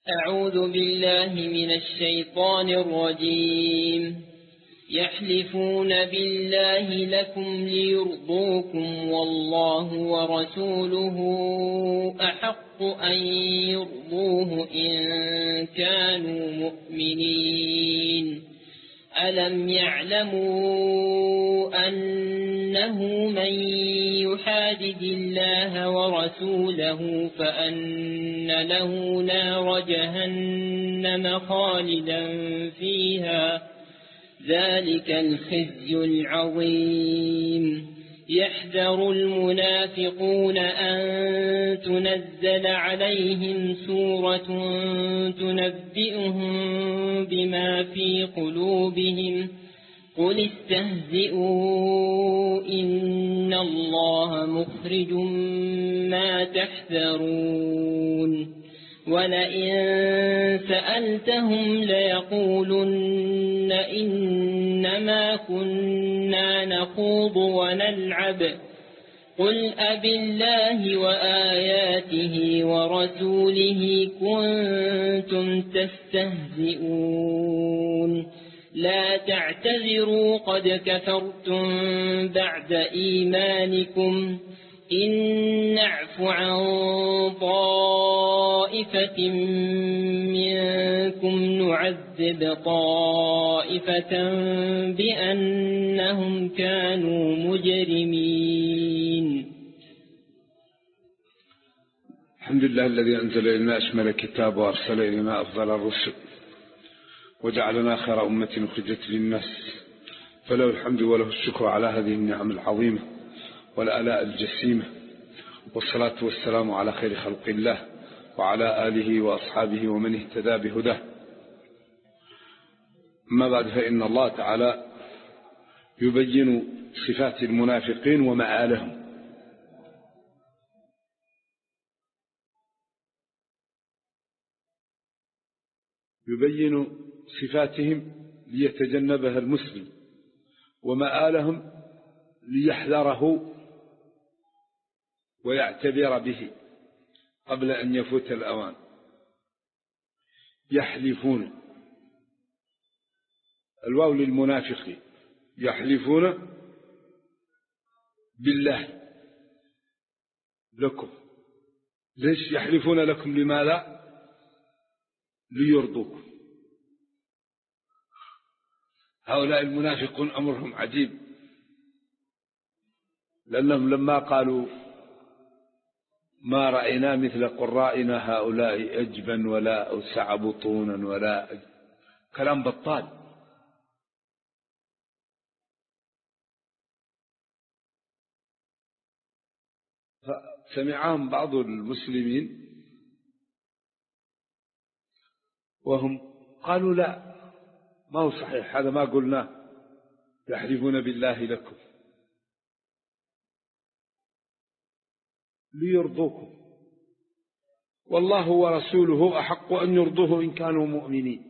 أعوذ بالله من الشيطان الرجيم. يحلفون بالله لكم ليرضوكم والله ورسوله أحق أن يرضوه إن كانوا مؤمنين. ألم يعلموا أنه من يحادد الله ورسوله فأن له نار جهنم خالدا فيها ذلك الخزي العظيم. يحذر المنافقون أن تنزل عليهم سورة تنبئهم بما في قلوبهم قل استهزئوا إن الله مخرج ما تحذرون. ولئن سألتهم ليقولن إنما كنا نخوض ونلعب قل أبالله وآياته ورسوله كنتم تستهزئون لا تعتذروا قد كفرتم بعد إيمانكم إن نعف عن طائفة منكم نعذب طائفة بأنهم كانوا مجرمين. الحمد لله الذي أنزل إلينا أشمل الكتاب وأرسل إلينا أفضل الرسل وجعلنا خير أمة أخرجت للناس، فله الحمد وله الشكر على هذه النعم العظيمة والآلاء الجسيمة، والصلاة والسلام على خير خلق الله وعلى آله وأصحابه ومن اهتدى بهداه. أما بعد، فإن الله تعالى يبين صفات المنافقين ومآلهم. يبين صفاتهم ليتجنبها المسلم، ومآلهم ليحذره ويعتبر به قبل أن يفوت الأوان. يحلفون، الواو للمنافقين، يحلفون بالله لكم. ليش يحلفون لكم؟ لماذا؟ ليرضوكم. هؤلاء المنافقون أمرهم عجيب، لأنهم لما قالوا ما رأينا مثل قرائنا هؤلاء أجبا ولا أوسع بطونا ولا كلام بطال. فسمعهم بعض المسلمين وهم قالوا لا، ما هو صحيح، هذا ما قلناه. يحلفون بالله لكم ليرضوكم والله ورسوله أحق أن يرضوه إن كانوا مؤمنين.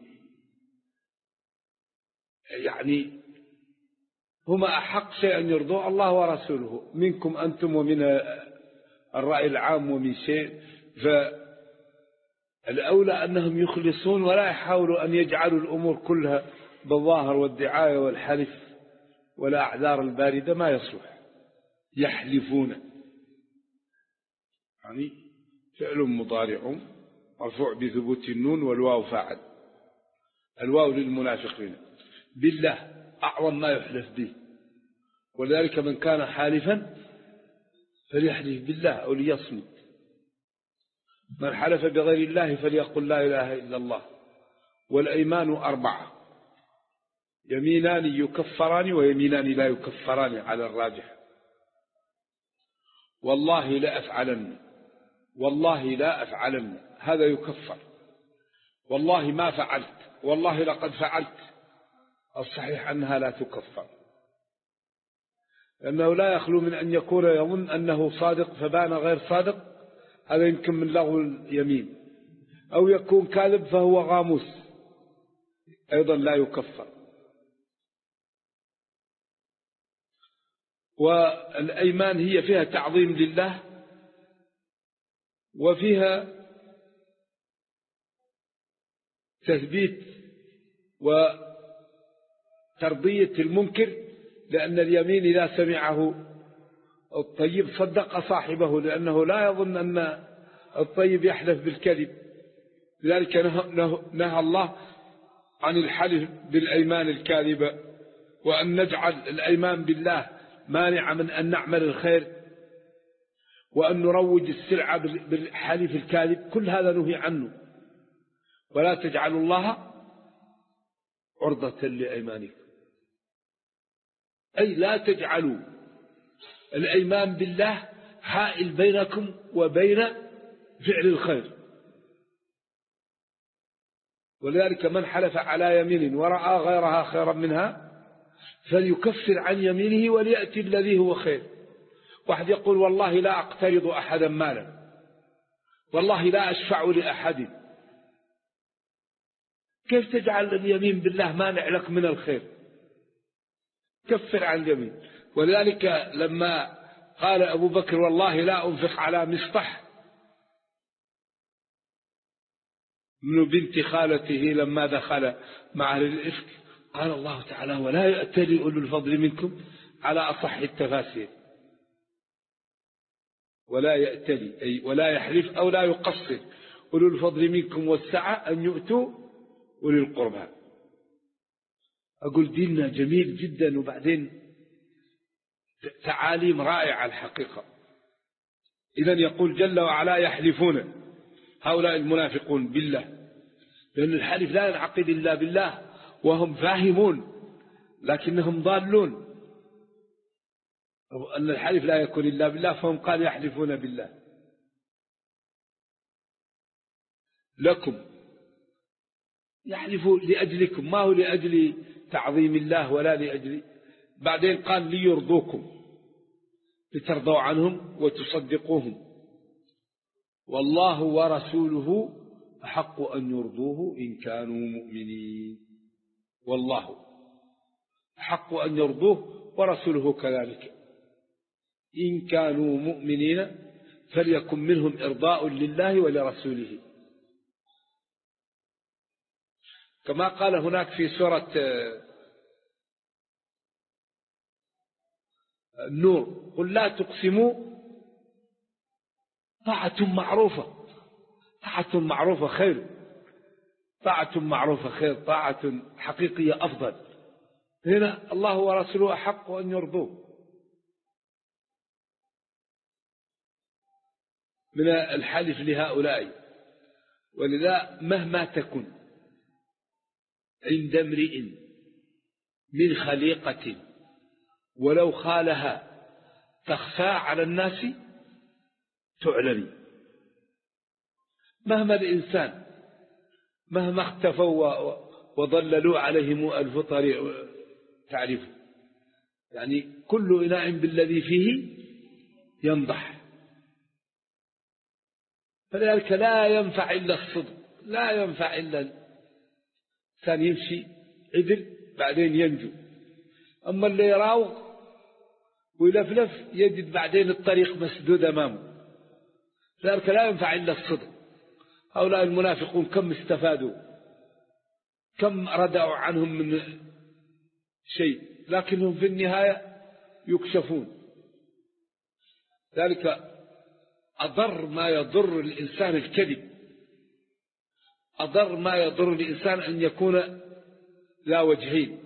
يعني هما أحق شيء أن يرضوه، الله ورسوله، منكم أنتم ومن الرأي العام ومن شيء. فالأولى أنهم يخلصون ولا يحاولوا أن يجعلوا الأمور كلها بالظاهر والدعاية والحلف والأعذار الباردة، ما يصلح. يحلفون يعني فعل مضارع مرفوع بثبوت النون والواو فاعل. الواو للمنافقين، بالله أعظم ما يحلف به، ولذلك من كان حالفا فليحلف بالله أو ليصمت. من حلف بغير الله فليقل لا إله إلا الله. والأيمان 4، يمينان يكفران ويمينان لا يكفران على الراجح. والله لا أفعلن، والله لا أفعلن، هذا يكفر. والله ما فعلت، والله لقد فعلت، الصحيح أنها لا تكفر، لأنه لا يخلو من أن يكون يظن أنه صادق فبان غير صادق، هذا يمكن من لغو اليمين، أو يكون كاذب فهو غاموس، أيضا لا يكفر. والأيمان هي فيها تعظيم لله وفيها تثبيت وترضية المنكر، لأن اليمين إذا سمعه الطيب صدق صاحبه، لأنه لا يظن أن الطيب يحلف بالكذب. لذلك نهى الله عن الحلف بالأيمان الكاذبة، وأن نجعل الأيمان بالله مانع من أن نعمل الخير، وأن نروج السلعة بالحلف الكاذب. كل هذا نهي عنه. ولا تجعلوا الله عرضة لأيمانكم، أي لا تجعلوا الأيمان بالله حائل بينكم وبين فعل الخير. ولذلك من حلف على يمين ورأى غيرها خيرا منها فليكفر عن يمينه وليأتي الذي هو خير. واحد يقول والله لا أقترض أحدا مالا، والله لا أشفع لأحد. كيف تجعل اليمين بالله مانع لك من الخير؟ كفر عن اليمين. ولذلك لما قال أبو بكر والله لا أنفق على مصطح من بنت خالته لما دخل مع أهل الإفك، قال الله تعالى ولا يأتلي أولو الفضل منكم، على أصح التفاسير. ولا يأتلي أي ولا يحلف أو لا يقصر أولو الفضل منكم والسعة أن يؤتوا أولي القربى. أقول ديننا جميل جدا، وبعدين تعاليم رائعة الحقيقة. إذن يقول جل وعلا يحلفون هؤلاء المنافقون بالله، لأن الحلف لا ينعقد إلا بالله وهم فاهمون لكنهم ضالون، أن الحلف لا يكون إلا بالله، فهم قال يحلفون بالله. لكم يحلفوا لأجلكم، ما هو لأجل تعظيم الله ولا لأجل. بعدين قال ليرضوكم لترضوا عنهم وتصدقوهم، والله ورسوله أحق أن يرضوه إن كانوا مؤمنين. والله أحق أن يرضوه ورسوله كذلك إن كانوا مؤمنين، فليكن منهم إرضاء لله ولرسوله. كما قال هناك في سورة النور قل لا تقسموا طاعة معروفة. طاعة معروفة خير، طاعة معروفة خير، طاعة حقيقية أفضل. هنا الله ورسوله أحق أن يرضوه. من الحلف لهؤلاء. ولذا مهما تكن عند امرئ من خليقة ولو خالها تخفى على الناس تعلن. مهما الإنسان مهما اختفوا وضللوا عليهم ألف طريق تعرف، يعني كل إناء بالذي فيه ينضح. فلذلك لا ينفع إلا الصدق، لا ينفع إلا الإنسان يمشي عدل بعدين ينجو. أما اللي يراوغ ويلفلف يجد بعدين الطريق مسدود أمامه. لذلك لا ينفع إلا الصدق. هؤلاء المنافقون كم استفادوا، كم ردعوا عنهم من شيء، لكنهم في النهاية يكشفون. ذلك أضر ما يضر الإنسان الكذب، أضر ما يضر الإنسان أن يكون لا وجهين.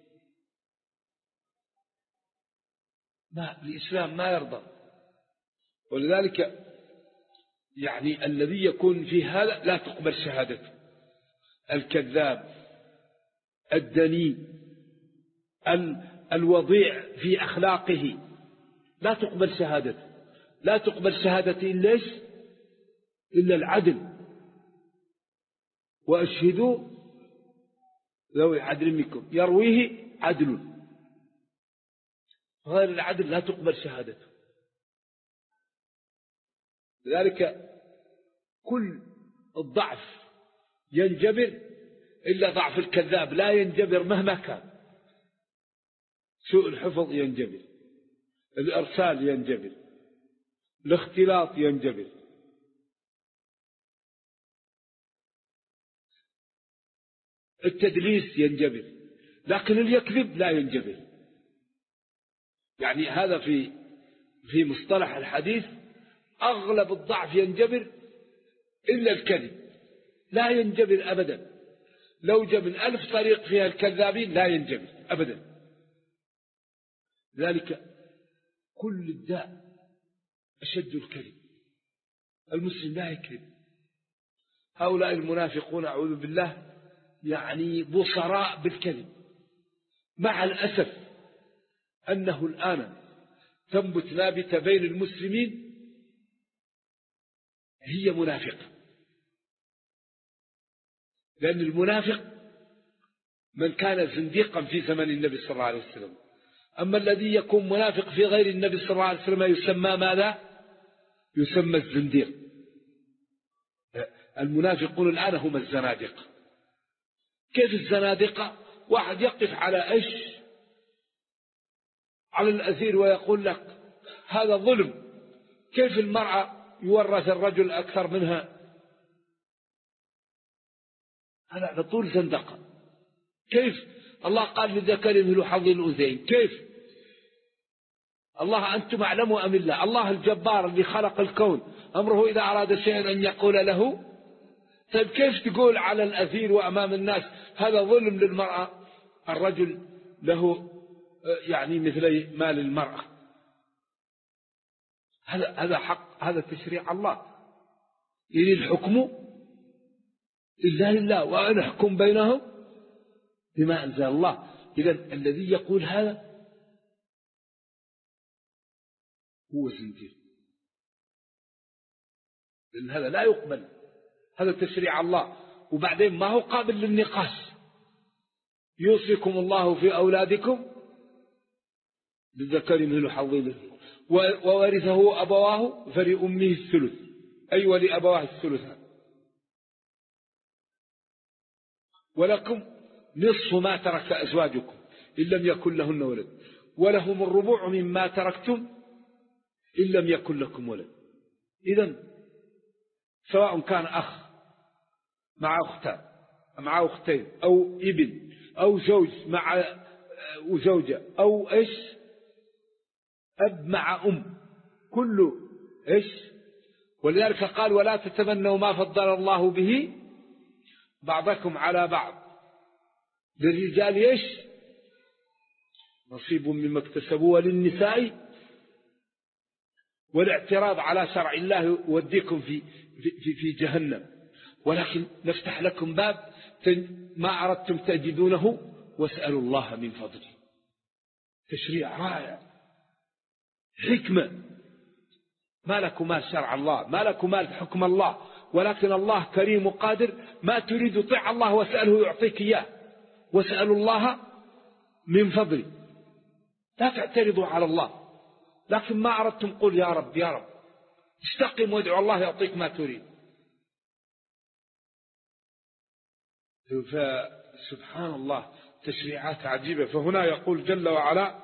ما الإسلام ما يرضى. ولذلك يعني الذي يكون في هذا لا تقبل شهادته. الكذاب الدني الوضيع في أخلاقه لا تقبل شهادته. لا تقبل شهادته إلا إيش؟ إلا العدل. وأشهدوا ذوي عدل منكم يرويه عدل. غير العدل لا تقبل شهادته. لذلك كل الضعف ينجبر إلا ضعف الكذاب لا ينجبر مهما كان. سوء الحفظ ينجبر، الإرسال ينجبر، الاختلاط ينجبر. التدليس ينجبر، لكن اللي يكذب لا ينجبر. يعني هذا في مصطلح الحديث أغلب الضعف ينجبر إلا الكذب، لا ينجبر أبدا. لو جاء من 1000 طريق فيها الكذابين لا ينجبر أبدا. ذلك كل الداء أشد الكذب. المسلم لا يكذب. هؤلاء المنافقون أعوذ بالله يعني بصراء بالكذب. مع الأسف أنه الآن تنبت نابتة بين المسلمين هي منافقة. لأن المنافق من كان زنديقا في زمن النبي صلى الله عليه وسلم، أما الذي يكون منافق في غير النبي صلى الله عليه وسلم يسمى ماذا؟ يسمى الزنديق. المنافقون الآن هم الزنادقة. كيف الزنادقة؟ واحد يقف على إيش؟ على الأثير ويقول لك هذا ظلم. كيف المرأة يورث الرجل أكثر منها؟ هذا على طول زندقة. كيف الله قال للذكر مثل حظ الأنثيين؟ كيف الله أنتم أعلموا أم الله؟ الله الجبار اللي خلق الكون أمره إذا أراد شيئا أن يقول له. طيب كيف تقول على الأثير وأمام الناس هذا ظلم للمرأة؟ الرجل له يعني مثل مال المرأة. هذا حق، هذا تشريع الله. إن الحكم إلا لله وأن أحكم بينهم بما أنزل الله. إذن الذي يقول هذا هو زنديق، لأن هذا لا يقبل، هذا تشريع الله. وبعدين ما هو قابل للنقاش. يوصيكم الله في أولادكم للذكر مثل حظ الأنثيين وورثه أبواه فلأمه الثلث، أي ولأبواه الثلث. ولكم نصف ما ترك أزواجكم إن لم يكن لهن ولد ولهم الربع مما تركتم إن لم يكن لكم ولد. إذن سواء كان أخ مع أختان مع أختين أو ابن أو زوج مع وزوجة أو إيش أب مع أم، كله إيش. ولذلك قال ولا تتمنوا ما فضل الله به بعضكم على بعض. للرجال إيش نصيب مما اكتسبوا وللنساء، والاعتراض على شرع الله يوديكم في جهنم. ولكن نفتح لكم باب ما أردتم تجدونه واسألوا الله من فضله. تشريع رائع، حكمة. ما لكم مال شرع الله، ما لكم مال حكم الله، ولكن الله كريم وقادر. ما تريد طيع الله واسأله يعطيك إياه، واسألوا الله من فضله. لا تعترضوا على الله، لكن ما أردتم قل يا رب يا رب. استقم وادعو الله يعطيك ما تريد. فسبحان الله تشريعات عجيبة. فهنا يقول جل وعلا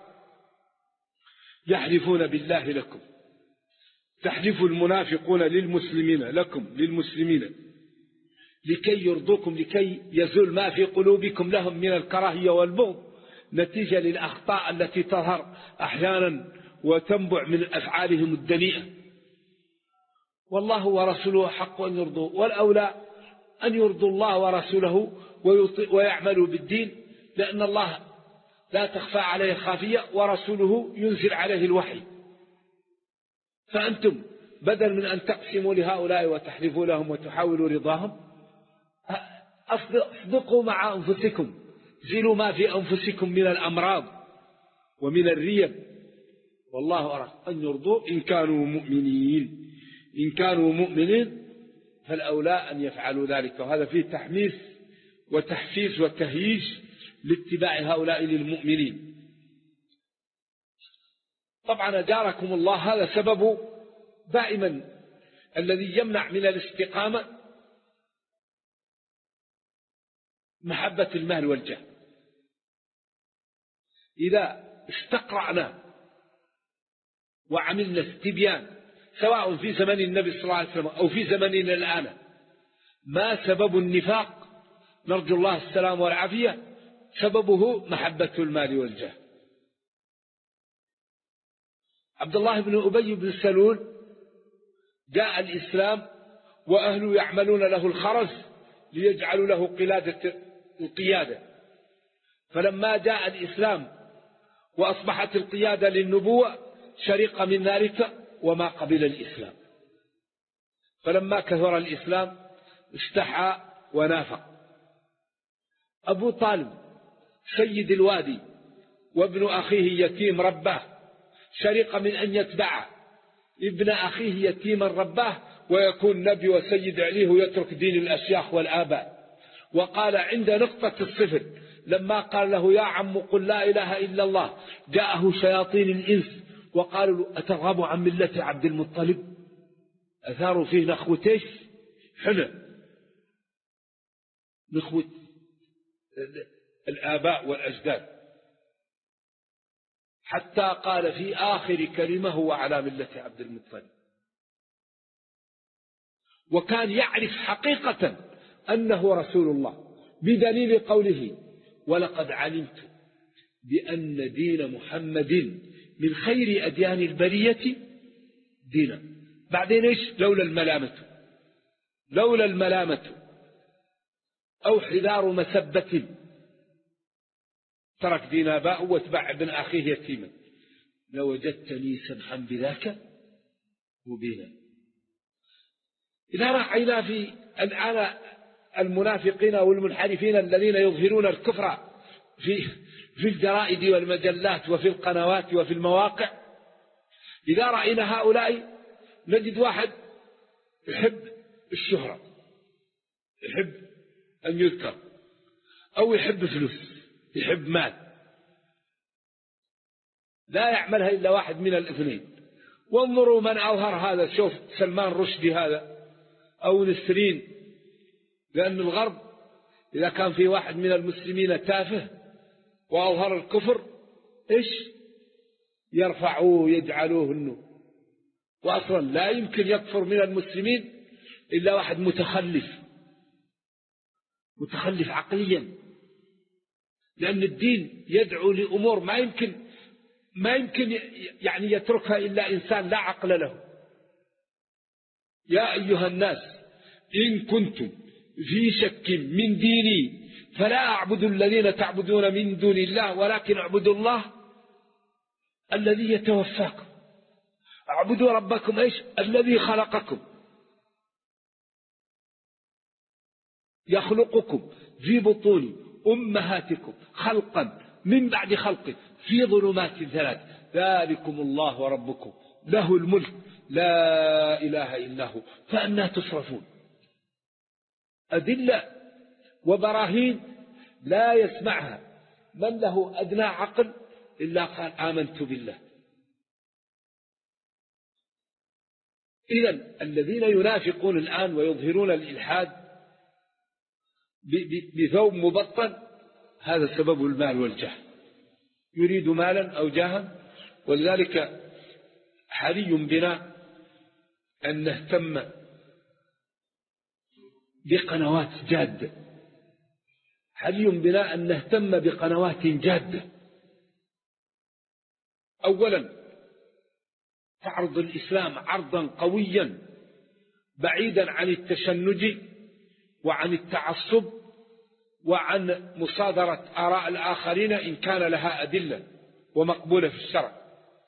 يحلفون بالله لكم، تحلف المنافقون للمسلمين لكم للمسلمين لكي يرضوكم، لكي يزول ما في قلوبكم لهم من الكراهية والبغض نتيجة للأخطاء التي تظهر أحيانا وتنبع من أفعالهم الدنيئة. والله ورسوله حق أن يرضوا، والأولى أن يرضوا الله ورسوله ويعملوا بالدين، لأن الله لا تخفى عليه خافية ورسوله ينزل عليه الوحي. فأنتم بدل من أن تقسموا لهؤلاء وتحلفوا لهم وتحاولوا رضاهم، اصدقوا مع أنفسكم، زلوا ما في أنفسكم من الأمراض ومن الريب. والله أراد أن يرضوا إن كانوا مؤمنين. إن كانوا مؤمنين فالأولى أن يفعلوا ذلك. وهذا فيه تحميس وتحفيز وتهييج لاتباع هؤلاء للمؤمنين. طبعا أجاركم الله هذا سبب دائما الذي يمنع من الاستقامة محبة المال والجاه. إذا استقرأنا وعملنا استبيان سواء في زمن النبي صلى الله عليه وسلم أو في زمننا الآن ما سبب النفاق نرجو الله السلام والعافية، سببه محبة المال والجاه. عبد الله بن أبي بن سلول جاء الإسلام وأهله يعملون له الخرز ليجعلوا له القيادة، فلما جاء الإسلام وأصبحت القيادة للنبوة شرق من ذلك وما قبل الإسلام، فلما كثر الإسلام استحى ونافق. أبو طالب سيد الوادي وابن أخيه يتيم رباه، شرق من أن يتبع ابن أخيه يتيما رباه ويكون نبي وسيد عليه ويترك دين الأشياخ والآباء. وقال عند نقطة الصفر لما قال له يا عم قل لا إله إلا الله، جاءه شياطين الإنس وقالوا له أترغب عن ملة عبد المطلب؟ أثاروا فيه نخوة حنى، نخوة الآباء والأجداد، حتى قال في آخر كلمة هو على ملة عبد المطلب. وكان يعرف حقيقة أنه رسول الله بدليل قوله ولقد علمت بأن دين محمد من خير أديان البرية دينا. بعدين إيش؟ لولا الملامة أو حذار مسبة ترك دين آباءه واتبع ابن أخيه يتيما، لوجدتني سمحا بذاك مبينا. إذا رأينا في الآن المنافقين والمنحرفين الذين يظهرون الكفر في الجرائد والمجلات وفي القنوات وفي المواقع، إذا رأينا هؤلاء نجد واحد يحب الشهرة، يحب أن يذكر، أو يحب فلوس، يحب مال، لا يعملها إلا واحد من الاثنين. وانظروا من أظهر هذا، شوف سلمان رشدي هذا أو نسرين، لأن الغرب إذا كان في واحد من المسلمين تافه وأظهر الكفر إيش يرفعوه يجعلوه النور. وأصلا لا يمكن يكفر من المسلمين إلا واحد متخلف عقليا، لأن الدين يدعو لأمور ما يمكن يعني يتركها إلا إنسان لا عقل له. يا أيها الناس إن كنتم في شك من ديني فلا أعبد الذين تعبدون من دون الله ولكن اعبدوا الله الذي يتوفاكم. اعبدوا ربكم إيش؟ الذي خلقكم، يخلقكم في بطون أمهاتكم خلقا من بعد خلق في ظلمات ثلاث، ذلكم الله ربكم له الملك لا إله إلا هو فأنا تصرفون. أدلة وبراهين لا يسمعها من له أدنى عقل إلا قال آمنت بالله. إذن الذين ينافقون الآن ويظهرون الإلحاد بثوب مبطن هذا سبب المال والجاه، يريد مالا أو جاها. ولذلك حري بنا أن نهتم بقنوات جادة، حري بنا أن نهتم بقنوات جادة. أولا تعرض الإسلام عرضا قويا بعيدا عن التشنج وعن التعصب وعن مصادرة آراء الآخرين إن كان لها أدلة ومقبولة في الشرع.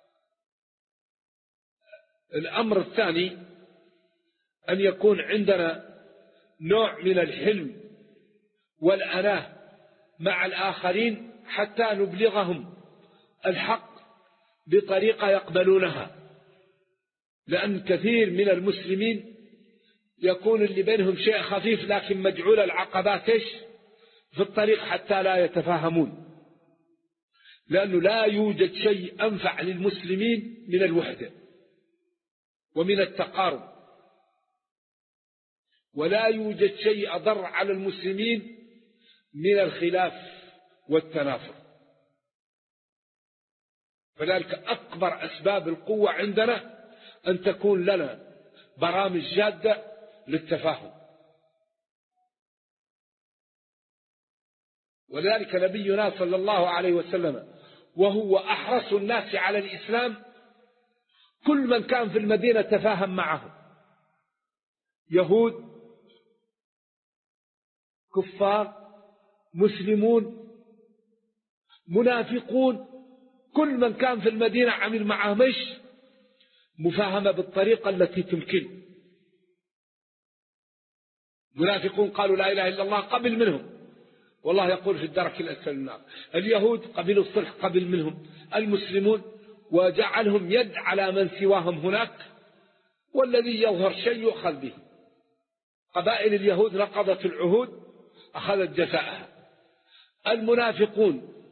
الأمر الثاني أن يكون عندنا نوع من الحلم والأناة مع الآخرين حتى نبلغهم الحق بطريقة يقبلونها، لأن كثير من المسلمين يكون اللي بينهم شيء خفيف لكن مجعول العقبات في الطريق حتى لا يتفاهمون، لأنه لا يوجد شيء أنفع للمسلمين من الوحدة ومن التقارب، ولا يوجد شيء أضر على المسلمين من الخلاف والتنافر. فذلك أكبر أسباب القوة عندنا أن تكون لنا برامج جادة للتفاهم. ولذلك نبينا صلى الله عليه وسلم وهو أحرص الناس على الإسلام كل من كان في المدينة تفاهم معه، يهود، كفار، مسلمون، منافقون، كل من كان في المدينة عمل معه مفاهمة بالطريقة التي تمكن. منافقون قالوا لا إله إلا الله قبل منهم، والله يقول في الدرك الأسفل من النار. اليهود قبلوا الصلح قبل منهم. المسلمون وجعلهم يد على من سواهم هناك، والذي يظهر شيء يؤخذ به. قبائل اليهود نقضت العهود أخذت جزاءها. المنافقون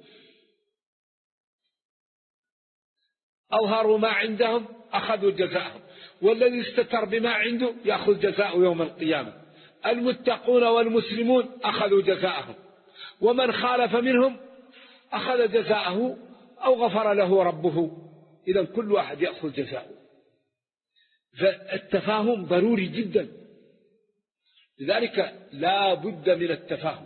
أظهروا ما عندهم أخذوا جزاءهم، والذي استتر بما عنده يأخذ جزاءه يوم القيامة. المتقون والمسلمون أخذوا جزاءهم، ومن خالف منهم أخذ جزاءه أو غفر له ربه. إذن كل واحد يأخذ جزاءه. فالتفاهم ضروري جدا، لذلك لا بد من التفاهم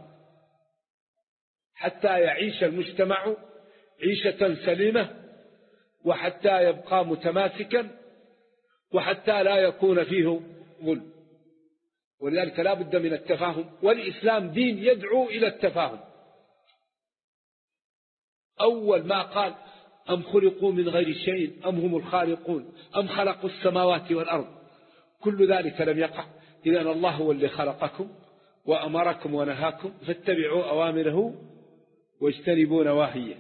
حتى يعيش المجتمع عيشة سليمة، وحتى يبقى متماسكا، وحتى لا يكون فيه ظلم. ولذلك لا بد من التفاهم، والإسلام دين يدعو إلى التفاهم. أول ما قال أم خلقوا من غير شيء أم هم الخالقون أم خلقوا السماوات والأرض، كل ذلك لم يقع. إذن الله هو اللي خلقكم وأمركم ونهاكم فاتبعوا أوامره واجتنبوا نواهيه.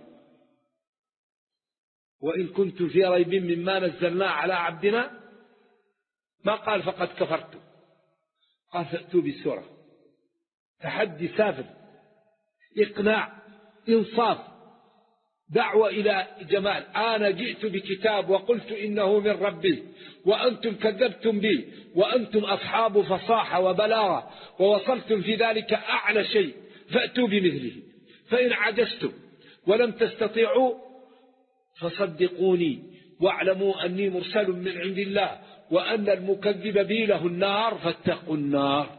وإن كنتم في ريب مما نزلنا على عبدنا، ما قال فقد كفرتم، قال فأتوا بسورة. تحدي سافر، إقناع، إنصاف، دعوة إلى جمال. أنا جئت بكتاب وقلت إنه من ربي وأنتم كذبتم بي، وأنتم أصحاب فصاحة وبلاغة ووصلتم في ذلك أعلى شيء، فأتوا بمثله. فإن عجزتم ولم تستطيعوا فصدقوني واعلموا أني مرسل من عند الله وأن المكذب بي له النار فاتقوا النار.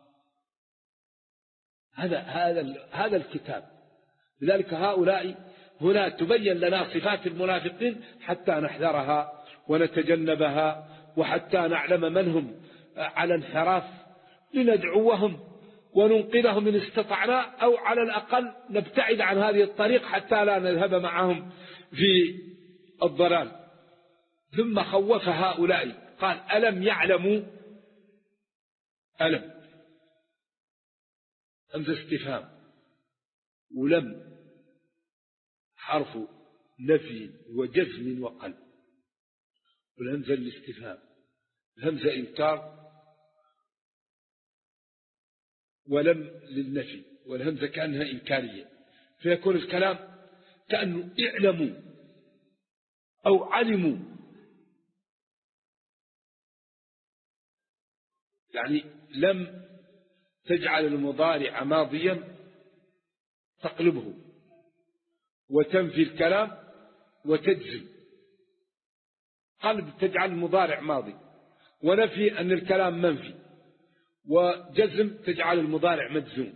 هذا الكتاب. لذلك هؤلاء هنا تبين لنا صفات المنافقين حتى نحذرها ونتجنبها، وحتى نعلم من هم على انحراف لندعوهم وننقذهم إن استطعنا، أو على الأقل نبتعد عن هذه الطريق حتى لا نذهب معهم في الضلال. ثم خوف هؤلاء قال ألم يعلموا. ألم همزة استفهام، ولم حرف نفي وجزم وقلب، والهمزة الاستفهام همزة إنكار، ولم للنفي، والهمزة كأنها إنكارية، فيكون الكلام كأنه اعلموا أو علموا، يعني لم تجعل المضارع ماضيا تقلبه وتنفي الكلام وتجزم. قلب تجعل المضارع ماضي، ونفي أن الكلام منفي، وجزم تجعل المضارع مجزوم.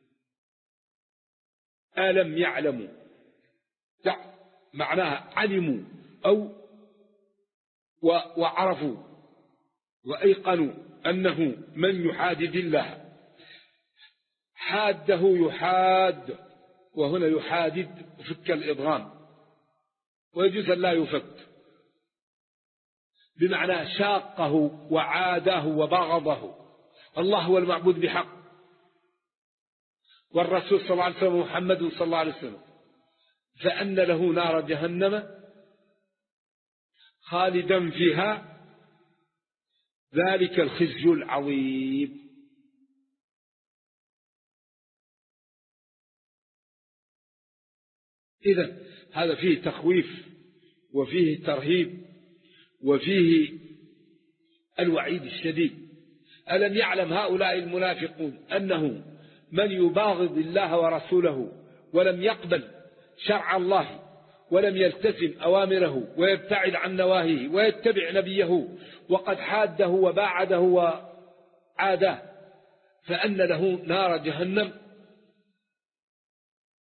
ألم يعلموا معناها علموا أو وعرفوا وأيقنوا أنه من يحادد الله حاده يحاد، وهنا يحادد فك الإضغام، ويجوز أن لا يفك، بمعنى شاقه وعاده وبغضه. الله هو المعبود بحق، والرسول صلى الله عليه وسلم محمد صلى الله عليه وسلم، فأن له نار جهنم خالدا فيها ذلك الخزي العظيم. إذن هذا فيه تخويف وفيه ترهيب وفيه الوعيد الشديد. ألم يعلم هؤلاء المنافقون أنه من يباغض الله ورسوله ولم يقبل شرع الله ولم يلتزم أوامره ويبتعد عن نواهيه ويتبع نبيه وقد حاده وباعده وعاده، فأن له نار جهنم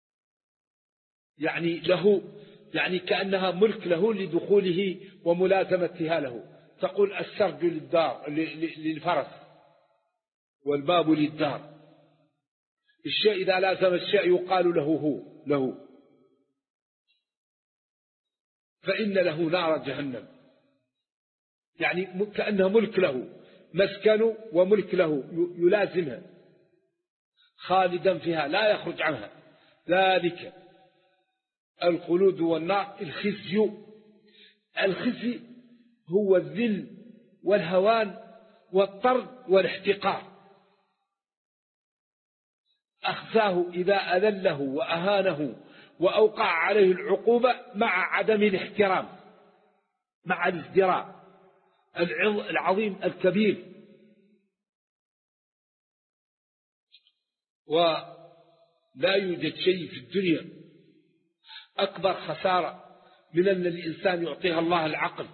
يعني له، يعني كأنها ملك له لدخوله وملازمتها له. تقول السرج للدار للفرس والباب للدار. الشيء إذا لازم الشيء يقال له هو له، فإن له نار جهنم، يعني كأنها ملك له، مسكن وملك له يلازمها خالدا فيها لا يخرج عنها. ذلك الخلود والنار. الخزي هو الذل والهوان والطرد والاحتقار. أخزاه إذا أذله وأهانه وأوقع عليه العقوبة مع عدم الاحترام، مع الازدراء العظيم الكبير. ولا يوجد شيء في الدنيا أكبر خسارة من أن الإنسان يعطيها الله العقل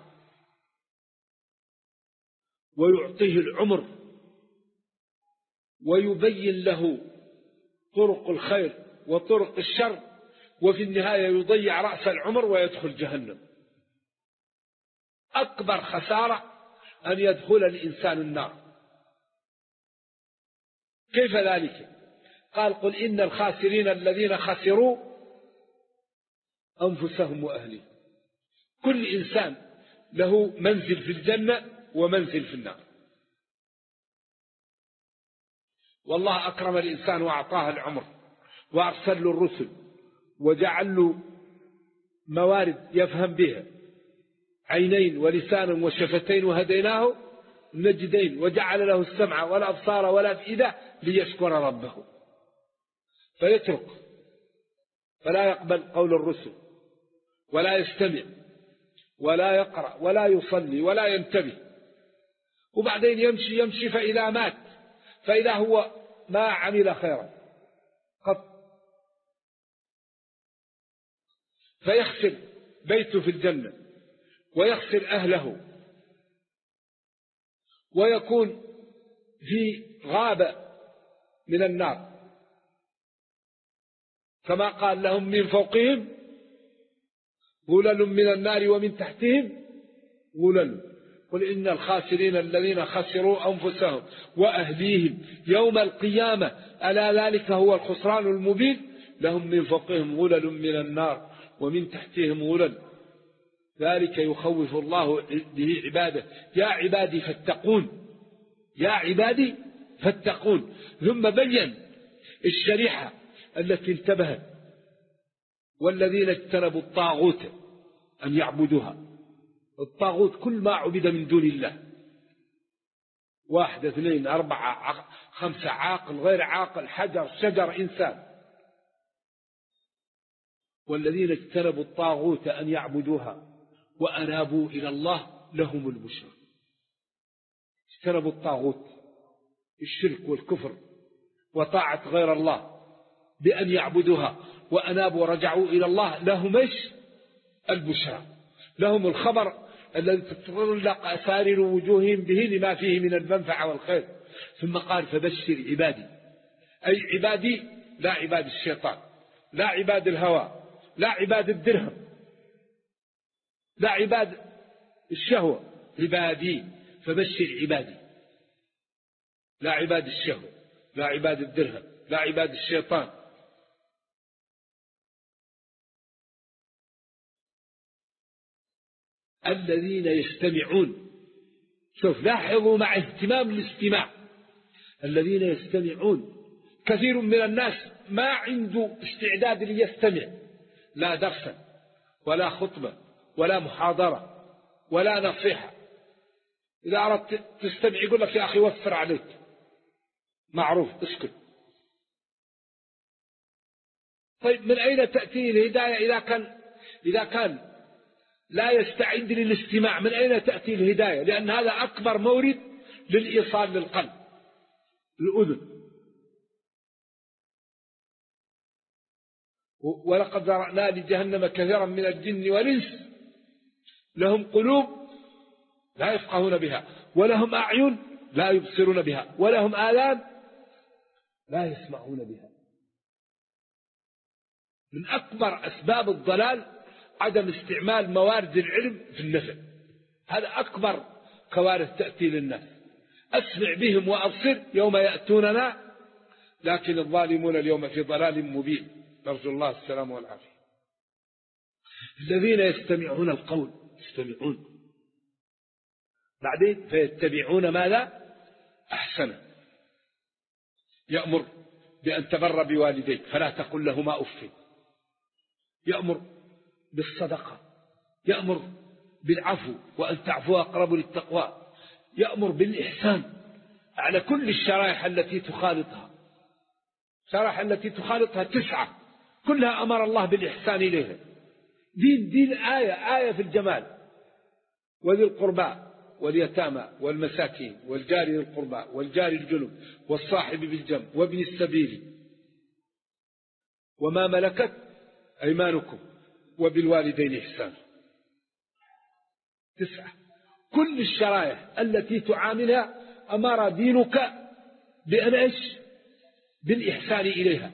ويعطيه العمر ويبين له طرق الخير وطرق الشر، وفي النهاية يضيع رأس العمر ويدخل جهنم. أكبر خسارة أن يدخل الإنسان النار. كيف ذلك؟ قال قل إن الخاسرين الذين خسروا أنفسهم وأهلهم. كل إنسان له منزل في الجنة ومنزل في النار. والله أكرم الإنسان وأعطاه العمر وأرسل له الرسل وجعل له موارد يفهم بها، عينين ولسانا وشفتين وهديناه النجدين، وجعل له السمع والأبصار والأفئدة ليشكر ربه، فيترك فلا يقبل قول الرسل ولا يستمع ولا يقرأ ولا يصلي ولا ينتبه، وبعدين يمشي فإذا مات فإذا هو ما عمل خيرا قط، فيخسر بيته في الجنة ويخسر أهله ويكون في غابة من النار، كما قال لهم من فوقهم غلل من النار ومن تحتهم غلل. قل إن الخاسرين الذين خسروا أنفسهم وأهليهم يوم القيامة ألا ذلك هو الخسران المبين. لهم من فوقهم غلل من النار ومن تحتهم غلل. ذلك يخوف الله به عباده. يا عبادي فاتقون، يا عبادي فاتقون. ثم بين الشريحة التي انتبهت والذين اجتنبوا الطاغوت أن يعبدوها. الطاغوت كل ما عبد من دون الله، 1 2 4 5 عاقل غير عاقل حجر شجر إنسان. والذين اجتنبوا الطاغوت أن يعبدوها وأنابوا إلى الله لهم البشرى. اجتنبوا الطاغوت الشرك والكفر وطاعة غير الله بأن يعبدوها وأنابوا ورجعوا إلى الله لهم البشرى، لهم الخبر الذي تتطلق أسارر وجوههم به لما فيه من المنفعة والخير. ثم قال فبشر عبادي، أي عبادي لا عباد الشيطان، لا عباد الهوى، لا عباد الدرهم، لا عباد الشهوة، عبادي فبشر عبادي، لا عباد الشهوة، لا عباد الدرهم، لا عباد الشيطان. الذين يستمعون. شوف لاحظوا مع اهتمام الاستماع، الذين يستمعون. كثير من الناس ما عنده استعداد ليستمع، لا درسا ولا خطبة ولا محاضرة ولا نصيحة. إذا أردت تستمع يقول لك يا أخي وفر عليك، معروف اسكت. طيب من أين تأتي الهداية إذا كان لا يستعد للاستماع؟ من أين تأتي الهداية؟ لأن هذا أكبر مورد للإيصال للقلب، الأذن. ولقد ذرأنا لجهنم كثيرا من الجن والإنس لهم قلوب لا يفقهون بها ولهم أعين لا يبصرون بها ولهم آذان لا يسمعون بها. من أكبر أسباب الضلال عدم استعمال موارد العلم في النفع. هذا أكبر كوارث تأتي للناس. أسمع بهم وأبصر يوم يأتوننا، لكن الظالمون اليوم في ضلال مبين، نرجو الله السلام والعافية. الذين يستمعون القول يستمعون بعدين فيتبعون ماذا؟ أحسنه. يأمر بأن تبر بوالديك فلا تقل لهما أف، يأمر بالصدقة، يأمر بالعفو وأن تعفو أقرب للتقوى، يأمر بالإحسان على كل الشرائح التي تخالطها. الشرائح التي تخالطها 9 كلها أمر الله بالإحسان إليها. دين آية في الجمال. وذي القربى واليتامى والمساكين والجار ذي القربى والجار الجنب والصاحب بالجنب وابن السبيل وما ملكت أيمانكم وبالوالدين إحسانا. 9 كل الشرائح التي تعاملها أمر دينك بأن إيش؟ بالإحسان إليها.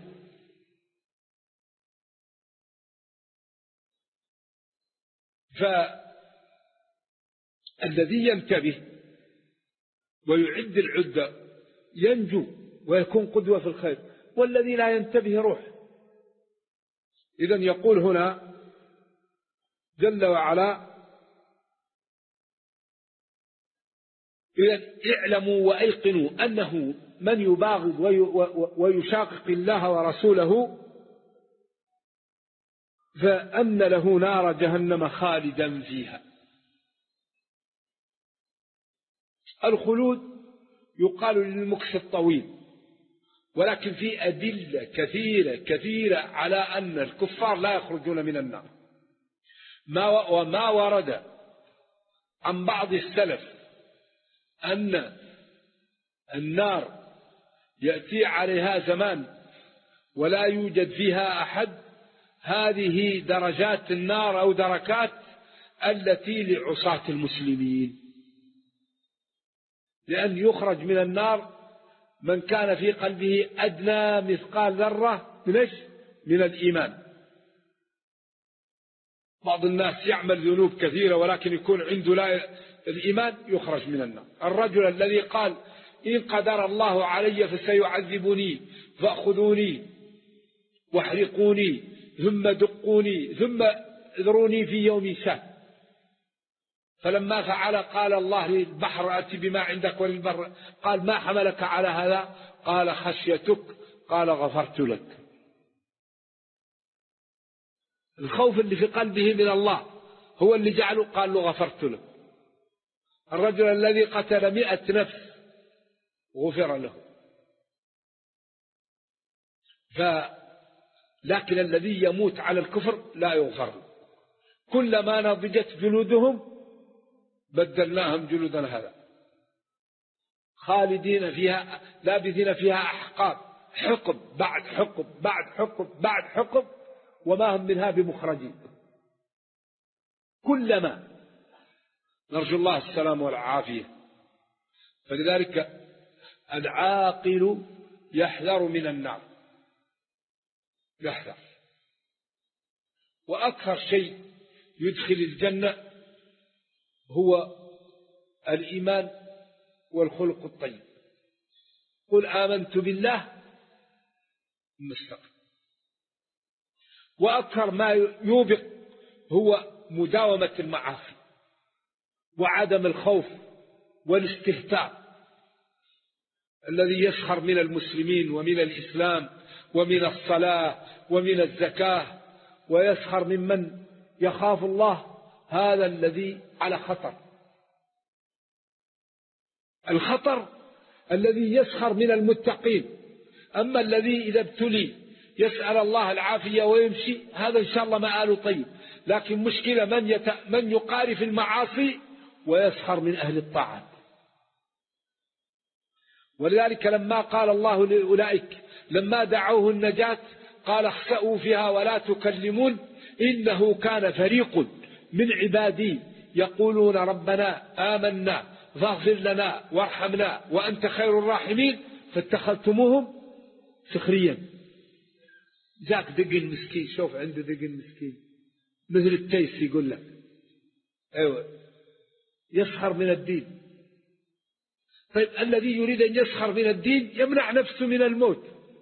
فالذي ينتبه ويعد العدة ينجو ويكون قدوة في الخير، والذي لا ينتبه يروح. إذن يقول هنا جل وعلا: إذن اعلموا وأيقنوا أنه من يباغض ويشاقق الله ورسوله فأن له نار جهنم خالدا فيها. الخلود يقال للمكث الطويل، ولكن في أدلة كثيرة على أن الكفار لا يخرجون من النار. وما ورد عن بعض السلف أن النار يأتي عليها زمان ولا يوجد فيها أحد، هذه درجات النار أو دركات التي لعصاة المسلمين، لأن يخرج من النار من كان في قلبه أدنى مثقال ذرة من الإيمان. بعض الناس يعمل ذنوب كثيرة ولكن يكون عنده لا الإيمان، يخرج من النار. الرجل الذي قال: إن قدر الله علي فسيعذبني فأخذوني واحرقوني ثم دقوني ثم اذروني في يوم شهر، فلما فعل قال الله للبحر: أتي بما عندك، وللبر قال: ما حملك على هذا؟ قال: خشيتك. قال: غفرت لك. الخوف اللي في قلبه من الله هو اللي جعله قال له غفرت لك. الرجل الذي قتل 100 نفس غفر له. لكن الذي يموت على الكفر لا يغفر له. كلما نضجت جلودهم بدلناهم جلودا هذا، خالدين فيها لابثين فيها أحقاب، حقب بعد حقب بعد حقب بعد حقب، وما هم منها بمخرجين. كلما، نرجو الله السلام والعافية. فلذلك العاقل يحذر من النار، يحذر. وأكثر شيء يدخل الجنة هو الإيمان والخلق الطيب. قل آمنت بالله مستقيم. وأكثر ما يوبق هو مداومة المعاصي وعدم الخوف والاستهتار. الذي يسخر من المسلمين ومن الإسلام ومن الصلاة ومن الزكاة ويسخر ممن يخاف الله، هذا الذي على خطر. الخطر الذي يسخر من المتقين. أما الذي إذا ابتلي يسأل الله العافية ويمشي، هذا إن شاء الله مآله طيب. لكن مشكلة من يقارف المعاصي ويسخر من أهل الطاعات. ولذلك لما قال الله لأولئك لما دعوه النجاة قال: اخسأوا فيها ولا تكلمون إنه كان فريق من عبادي يقولون ربنا آمنا فاغفر لنا وارحمنا وأنت خير الراحمين فاتخذتموهم سخريا. جاك دقن مسكين، شوف عنده دقن مسكين مثل التيس يقول لك أيوة يسخر من الدين. طيب الذي يريد أن يسخر من الدين يمنع نفسه من الموت،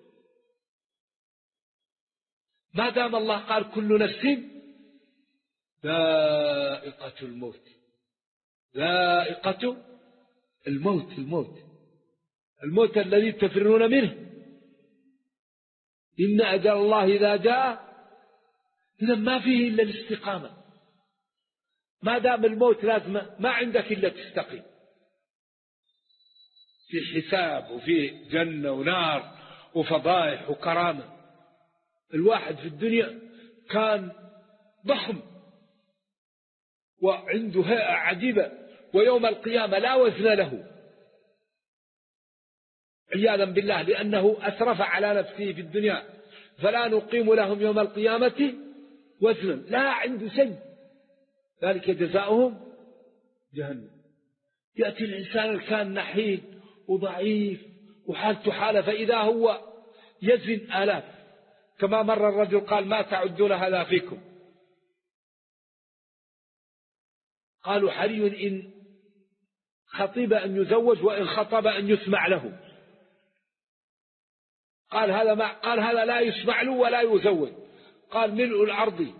ما دام الله قال كل نفس ذائقة الموت، ذائقة الموت الذي تفرون منه، إن أجل الله إذا جاء. إذا ما فيه إلا الاستقامة، ما دام الموت لازم ما عندك إلا تستقيم، في حساب وفي جنة ونار وفضائح وكرامة. الواحد في الدنيا كان ضخم وعنده هيئة عجيبة، ويوم القيامة لا وزن له عياذا بالله، لأنه أسرف على نفسه في الدنيا، فلا نقيم لهم يوم القيامة وزنا، لا عنده شيء، ذلك جزاؤهم جهنم. يأتي الإنسان كان نحيل وضعيف وحالته حالة، فإذا هو يزن آلاف، كما مر الرجل قال ما تعدون هذا فيكم؟ قالوا حري إن خطيب أن يزوج وإن خطب أن يسمع له. قال هذا لا يسمع له ولا يزوج. قال ملء الأرض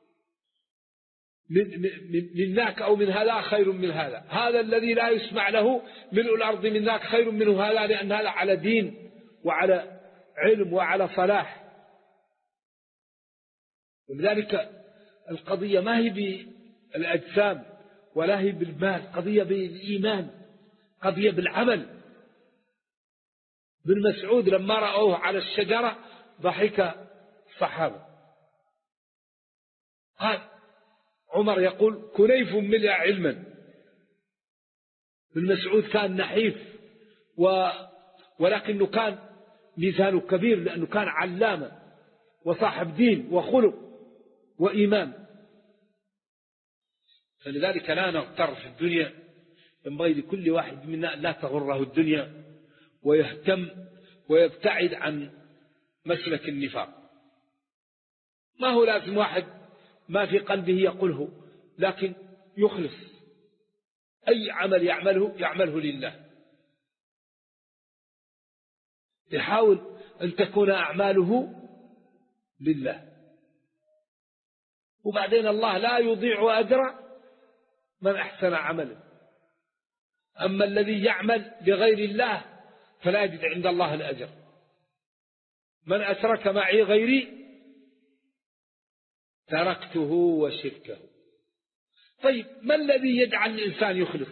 من ذاك أو من هذا خير من هذا، هذا الذي لا يسمع له ملء الأرض من ذاك خير منه هذا، لأن هذا على دين وعلى علم وعلى صلاح. ولذلك القضية ما هي بالأجسام ولا هي بالمال، قضية بالإيمان، قضية بالعمل. ابن مسعود لما رأوه على الشجرة ضحك الصحابة. قال عمر يقول كنيف ملء علما. ابن مسعود كان نحيف ولكنه كان ميزانه كبير، لأنه كان علامة وصاحب دين وخلق وإيمان. فلذلك لا نغتر في الدنيا، ينبغي لكل واحد منا لا تغره الدنيا، ويهتم ويبتعد عن مسلك النفاق. ما هو لازم واحد ما في قلبه يقوله، لكن يخلص أي عمل يعمله لله، يحاول أن تكون أعماله لله. وبعدين الله لا يضيع أجر من أحسن عمله. أما الذي يعمل لغير الله فلا يجد عند الله الأجر. من أشرك معي غيري تركته وشركه. طيب ما الذي يجعل الإنسان يخلص؟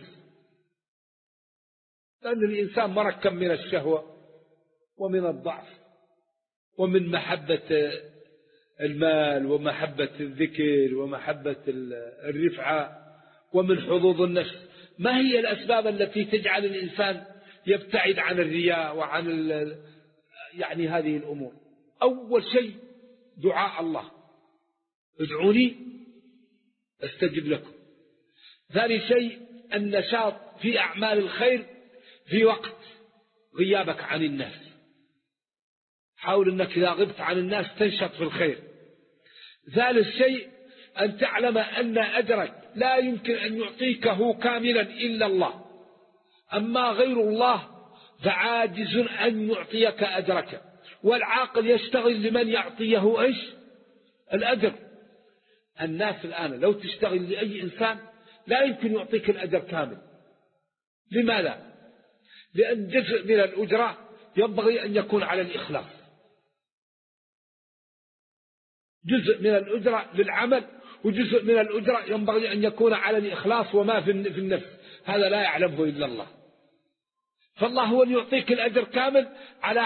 لأن الإنسان مركب من الشهوة ومن الضعف ومن محبة المال ومحبة الذكر ومحبة الرفعة ومن حظوظ النفس. ما هي الأسباب التي تجعل الإنسان يبتعد عن الرياء وعن يعني هذه الأمور؟ أول شيء دعاء الله، ادعوني استجب لكم. ثاني شيء النشاط في أعمال الخير في وقت غيابك عن الناس، حاول أنك إذا غبت عن الناس تنشط في الخير. ثالث شيء أن تعلم أن أجرك لا يمكن أن يعطيكه كاملا إلا الله، أما غير الله فعاجز أن يعطيك أجرك. والعاقل يشتغل لمن يعطيه إيش؟ الأجر. الناس الآن لو تشتغل لأي إنسان لا يمكن يعطيك الأجر كامل. لماذا؟ لأن جزء من الأجرة ينبغي أن يكون على الإخلاص، جزء من الأجرة للعمل وجزء من الأجرة ينبغي أن يكون على الإخلاص وما في النفس، هذا لا يعلمه إلا الله. فالله هو اللي يعطيك الأجر كامل على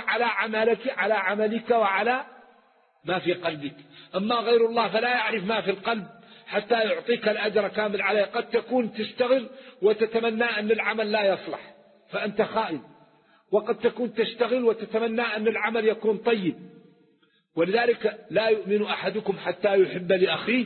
عملك وعلى ما في قلبك. أما غير الله فلا يعرف ما في القلب حتى يعطيك الأجر كامل عليه. قد تكون تشتغل وتتمنى أن العمل لا يصلح فأنت خائن، وقد تكون تشتغل وتتمنى أن العمل يكون طيب. ولذلك لا يؤمن أحدكم حتى يحب لأخيه.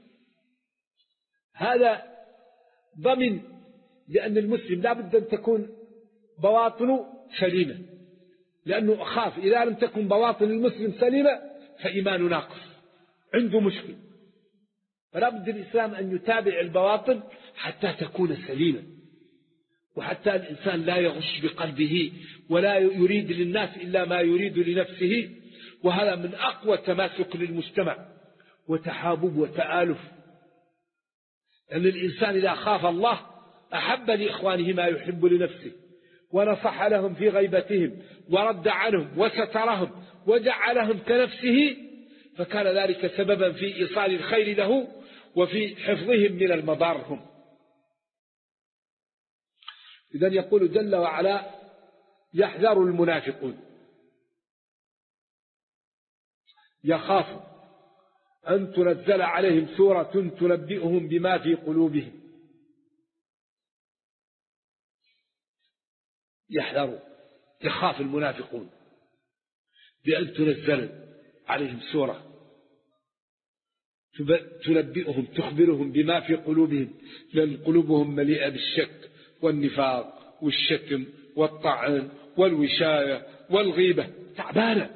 هذا ضمن، لأن المسلم لا بد أن تكون بواطنه سليمة، لأنه أخاف إذا لم تكن بواطن المسلم سليمة فإيمانه ناقص، عنده مشكل. فلا بد الإسلام أن يتابع البواطن حتى تكون سليمة، وحتى الإنسان لا يغش بقلبه ولا يريد للناس إلا ما يريد لنفسه. وهذا من أقوى تماسك للمجتمع وتحابب وتآلف، أن الإنسان إذا خاف الله أحب لإخوانه ما يحب لنفسه، ونصح لهم في غيبتهم، ورد عنهم وسترهم وجعلهم كنفسه، فكان ذلك سببا في إيصال الخير له وفي حفظهم من المضار هم. إذن يقول جل وعلا: يحذر المنافقون، يخاف أن تنزل عليهم سورة تنبئهم بما في قلوبهم. يحذر، يخاف المنافقون بأن تنزل عليهم سورة تنبئهم، تخبرهم بما في قلوبهم، لأن قلوبهم مليئة بالشك والنفاق والشتم والطعن والوشاية والغيبة، تعبانة.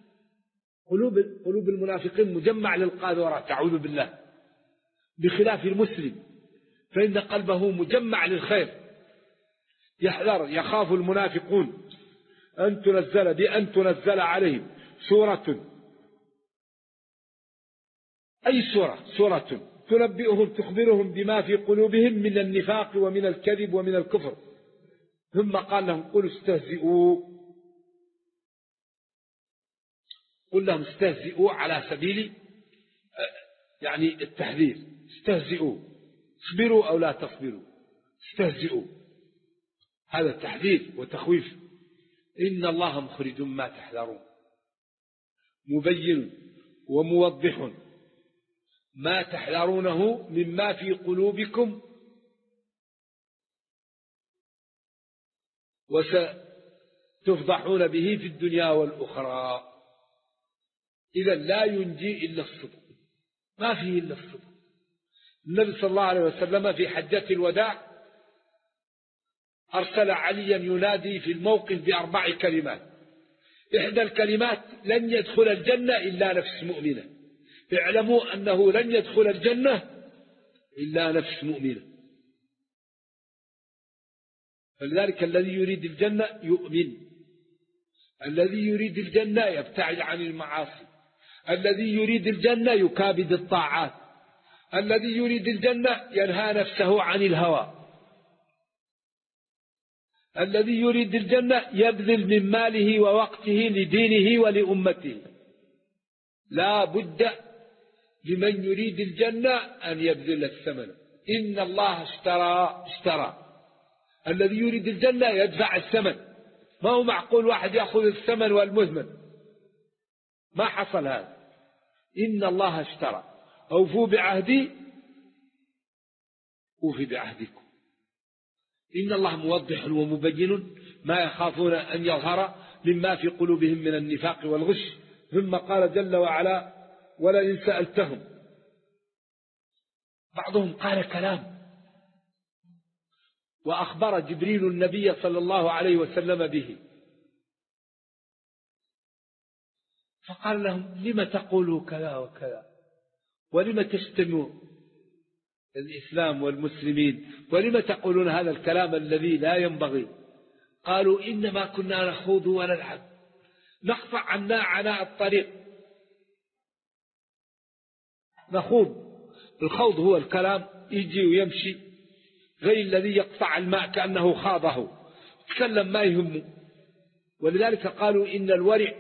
قلوب المنافقين مجمع للقاذورات، تعوذ بالله، بخلاف المسلم فإن قلبه مجمع للخير. يحذر، يخاف المنافقون بأن تنزل عليهم سورة، أي سورة تنبئهم، تخبرهم بما في قلوبهم من النفاق ومن الكذب ومن الكفر. ثم قال لهم: قل استهزئوا، قل لهم استهزئوا على سبيل يعني التحذير، استهزئوا، اصبروا أو لا تصبروا، استهزئوا، هذا تحذير وتخويف. إن الله مخرج ما تحذرون، مبين وموضح ما تحذرونه مما في قلوبكم، وستفضحون به في الدنيا والأخرى. إذا لا ينجي إلا الصدق، ما فيه إلا الصدق. النبي صلى الله عليه وسلم في حجة الوداع أرسل عليا ينادي في الموقف ب4 كلمات. إحدى الكلمات: لن يدخل الجنة إلا نفس مؤمنة. اعلموا أنه لن يدخل الجنة إلا نفس مؤمنة. فلذلك الذي يريد الجنة يؤمن، الذي يريد الجنة يبتعد عن المعاصي، الذي يريد الجنة يكابد الطاعات، الذي يريد الجنة ينهى نفسه عن الهوى، الذي يريد الجنة يبذل من ماله ووقته لدينه ولأمته. لا بد لمن يريد الجنة أن يبذل الثمن. إن الله اشترى. الذي يريد الجنة يدفع الثمن. ما هو معقول واحد يأخذ الثمن والمثمن، ما حصل هذا. إن الله اشترى، أوفوا بعهدي أوفي بعهدكم. إن الله موضح ومبين ما يخافون أن يظهر مما في قلوبهم من النفاق والغش. ثم قال جل وعلا: ولئن سألتهم. بعضهم قال كلام وأخبر جبريل النبي صلى الله عليه وسلم به، فقال لهم: لم تقولوا كذا وكذا، ولم تشتموا الإسلام والمسلمين، ولم تقولون هذا الكلام الذي لا ينبغي؟ قالوا: إنما كنا نخوض ونلعب، نقطع عنا عناء الطريق. نخوض، الخوض هو الكلام يجي ويمشي، غير الذي يقطع الماء كأنه خاضه، تكلم ما يهمه. ولذلك قالوا إن الورع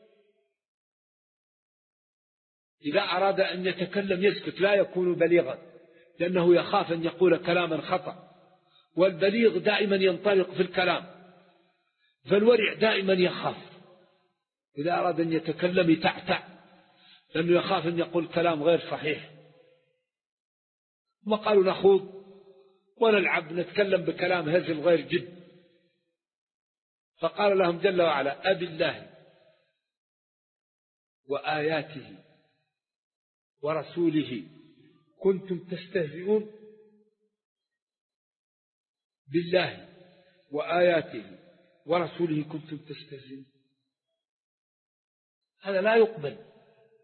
إذا أراد أن يتكلم يسكت، لا يكون بليغا، لأنه يخاف أن يقول كلاما خطأ. والبليغ دائما ينطلق في الكلام، فالورع دائما يخاف إذا أراد أن يتكلم يتعتع، لأنه يخاف أن يقول كلام غير صحيح. وقالوا نخوض ونلعب، نتكلم بكلام هزل غير جد. فقال لهم جل وعلا: أبي الله وآياته ورسوله كنتم تستهزئون. بالله وآياته ورسوله كنتم تستهزئون، هذا لا يقبل.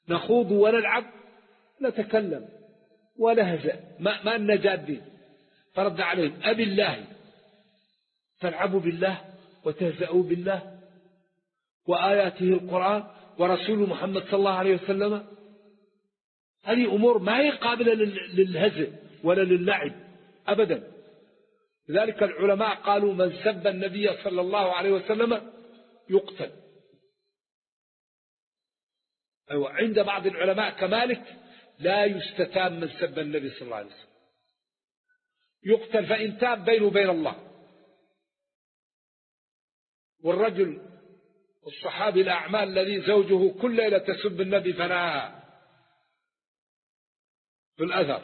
نخوض ونلعب نتكلم ونهزأ ما النجاة دين. فرد عليهم أبي الله تلعبوا بالله وتهزأوا بالله وآياته القرآن ورسول محمد صلى الله عليه وسلم. هذه أمور ما هي قابلة للهزء ولا للعب أبدا. لذلك العلماء قالوا من سب النبي صلى الله عليه وسلم يقتل. أيوة، عند بعض العلماء كمالك لا يستتاب من سب النبي صلى الله عليه وسلم، يقتل فإن تاب بينه وبين الله. والرجل الصحابي الأعمال الذي زوجه كل ليلة تسب النبي فنهاها في الأثر،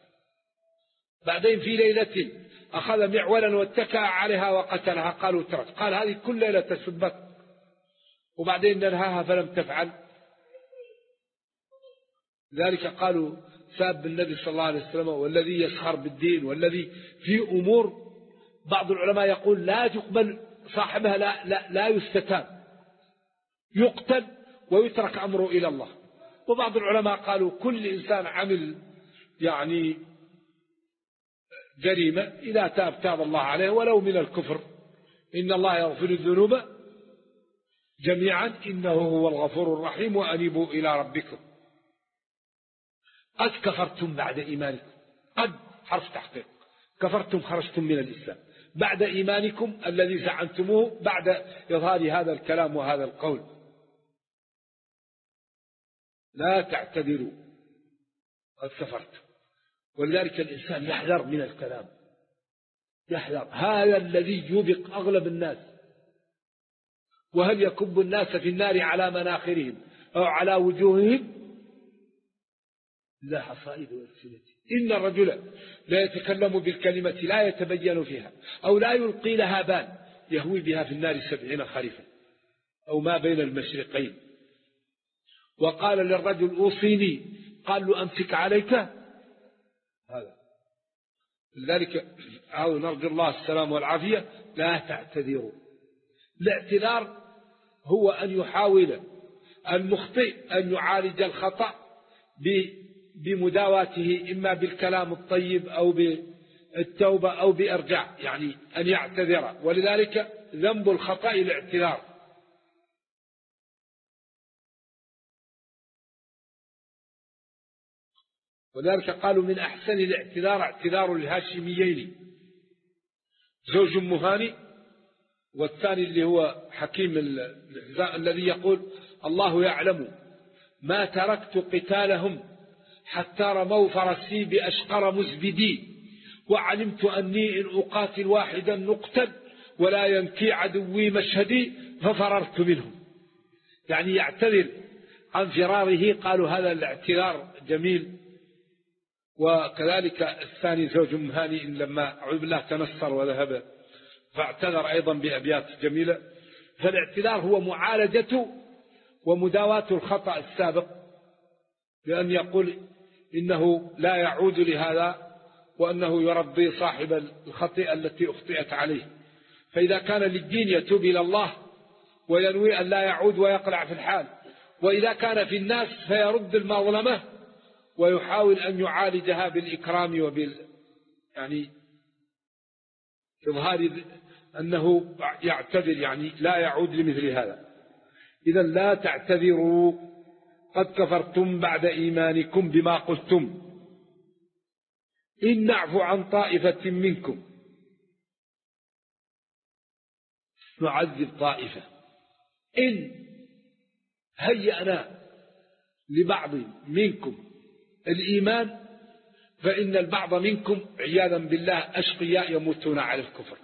بعدين في ليلة أخذ معولا واتكأ عليها وقتلها، قالوا ترك، قال هذه كل ليلة تسبك، وبعدين ننهاها فلم تفعل. ذلك قالوا ساب النبي صلى الله عليه وسلم والذي يسخر بالدين والذي في أمور بعض العلماء يقول لا يقبل صاحبها، لا يستتاب، يقتل ويترك أمره إلى الله. وبعض العلماء قالوا كل إنسان عمل يعني جريمة إذا تاب الله عليه ولو من الكفر، إن الله يغفر الذنوب جميعا إنه هو الغفور الرحيم وأنيبوا إلى ربكم. قد كفرتم بعد إيمانكم، قد حرف تحقيق، كفرتم خرجتم من الإسلام بعد إيمانكم الذي زعمتموه بعد إظهار هذا الكلام وهذا القول. لا تعتذروا قد كفرتم. ولذلك الإنسان يحذر من الكلام، يحذر. هذا الذي يوبق أغلب الناس. وهل يكب الناس في النار على مناخرهم أو على وجوههم لا حصائد ألسنتهم. إن الرجل لا يتكلم بالكلمة لا يتبين فيها أو لا يلقي لها بال يهوي بها في النار 70 خريفا أو ما بين المشرقين. وقال للرجل أوصيني، قال له أمسك عليك هذا. لذلك نرجو الله السلام والعافية. لا تعتذروا. الاعتذار هو أن يحاول المخطئ أن يعالج الخطأ بمداواته، إما بالكلام الطيب أو بالتوبة أو بإرجاع، يعني أن يعتذر. ولذلك ذنب الخطأ الاعتذار. ولذلك قالوا من أحسن الاعتذار اعتذار الهاشميين، زوج مهاني والثاني اللي هو حكيم الذي يقول الله يعلم ما تركت قتالهم حتى رموا فرسي بأشقر مزبدي، وعلمت أني إن أقاتل واحدا نقتل ولا ينكي عدوي مشهدي ففررت منهم. يعني يعتذر عن فراره. قالوا هذا الاعتذار جميل. وكذلك الثاني زوج مهاني لما عبد الله تنصر وذهب فاعتذر أيضا بأبيات جميلة. فالاعتذار هو معالجة ومداواة الخطأ السابق، لأن يقول إنه لا يعود لهذا وأنه يرضي صاحب الخطيئة التي أخطئت عليه. فإذا كان للدين يتوب إلى الله وينوي أن لا يعود ويقلع في الحال، وإذا كان في الناس فيرد المظلمة ويحاول أن يعالجها بالإكرام يعني إظهار أنه يعتذر، يعني لا يعود لمثل هذا. إذا لا تعتذروا قد كفرتم بعد إيمانكم بما قلتم إن نعفو عن طائفة منكم نعذب طائفة. إن هيأنا لبعض منكم الإيمان فإن البعض منكم عياذا بالله أشقياء يموتون على الكفر،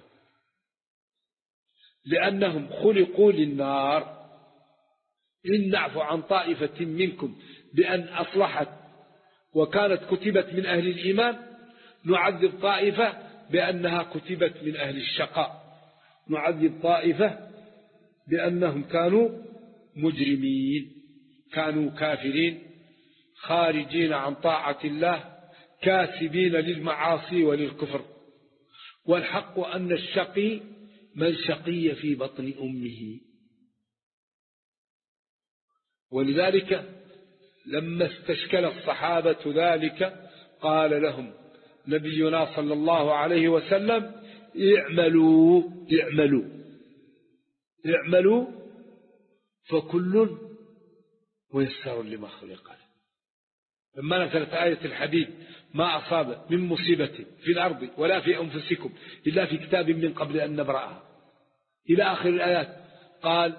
لأنهم خلقوا للنار. إن نعفو عن طائفة منكم بأن أصلحت وكانت كتبت من أهل الإيمان نعذب طائفة بأنها كتبت من أهل الشقاء، نعذب طائفة بأنهم كانوا مجرمين، كانوا كافرين خارجين عن طاعة الله كاسبين للمعاصي وللكفر. والحق أن الشقي من شقي في بطن أمه. ولذلك لما استشكل الصحابة ذلك قال لهم نبينا صلى الله عليه وسلم اعملوا اعملوا اعملوا فكل ميسر لما خلق له. لما نزلت آية الحديد ما أصاب من مصيبة في الأرض ولا في أنفسكم إلا في كتاب من قبل أن نبرأها إلى آخر الآيات قال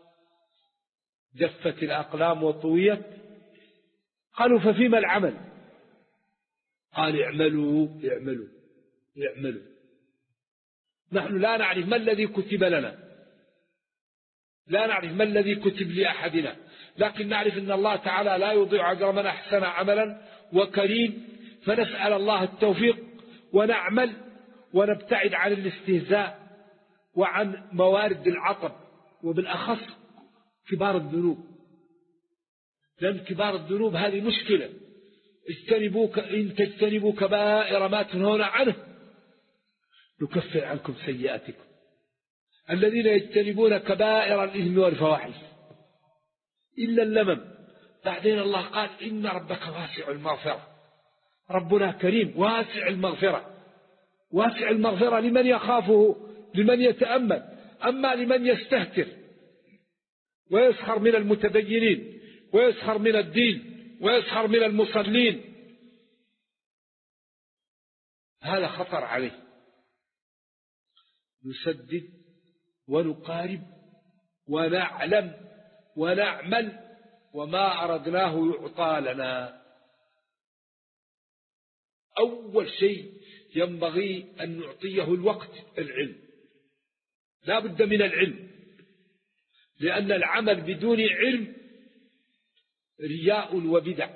جفت الأقلام وطويت قالوا ففيما العمل قال اعملوا اعملوا اعملوا. نحن لا نعرف ما الذي كتب لنا، لا نعرف ما الذي كتب لأحدنا، لكن نعرف أن الله تعالى لا يضيع أجر من أحسن عملا وكريم. فنسأل الله التوفيق ونعمل ونبتعد عن الاستهزاء وعن موارد العطب، وبالأخص كبار الذنوب، لأن كبار الذنوب هذه مشكلة. إن تجتنبوا كبائر ما تنهون عنه نكفر عنكم سيئاتكم. الذين يجتنبون كبائر الإثم والفواحش إلا اللمم. بعدين الله قال إن ربك واسع المغفرة. ربنا كريم واسع المغفرة، واسع المغفرة لمن يخافه لمن يتأمل. أما لمن يستهتر ويسخر من المتدينين ويسخر من الدين ويسخر من المصلين هذا خطر عليه. نسدد ونقارب ونعلم ونعمل وما أردناه يعطى لنا. أول شيء ينبغي أن نعطيه الوقت العلم، لا بد من العلم، لأن العمل بدون علم رياء وبدع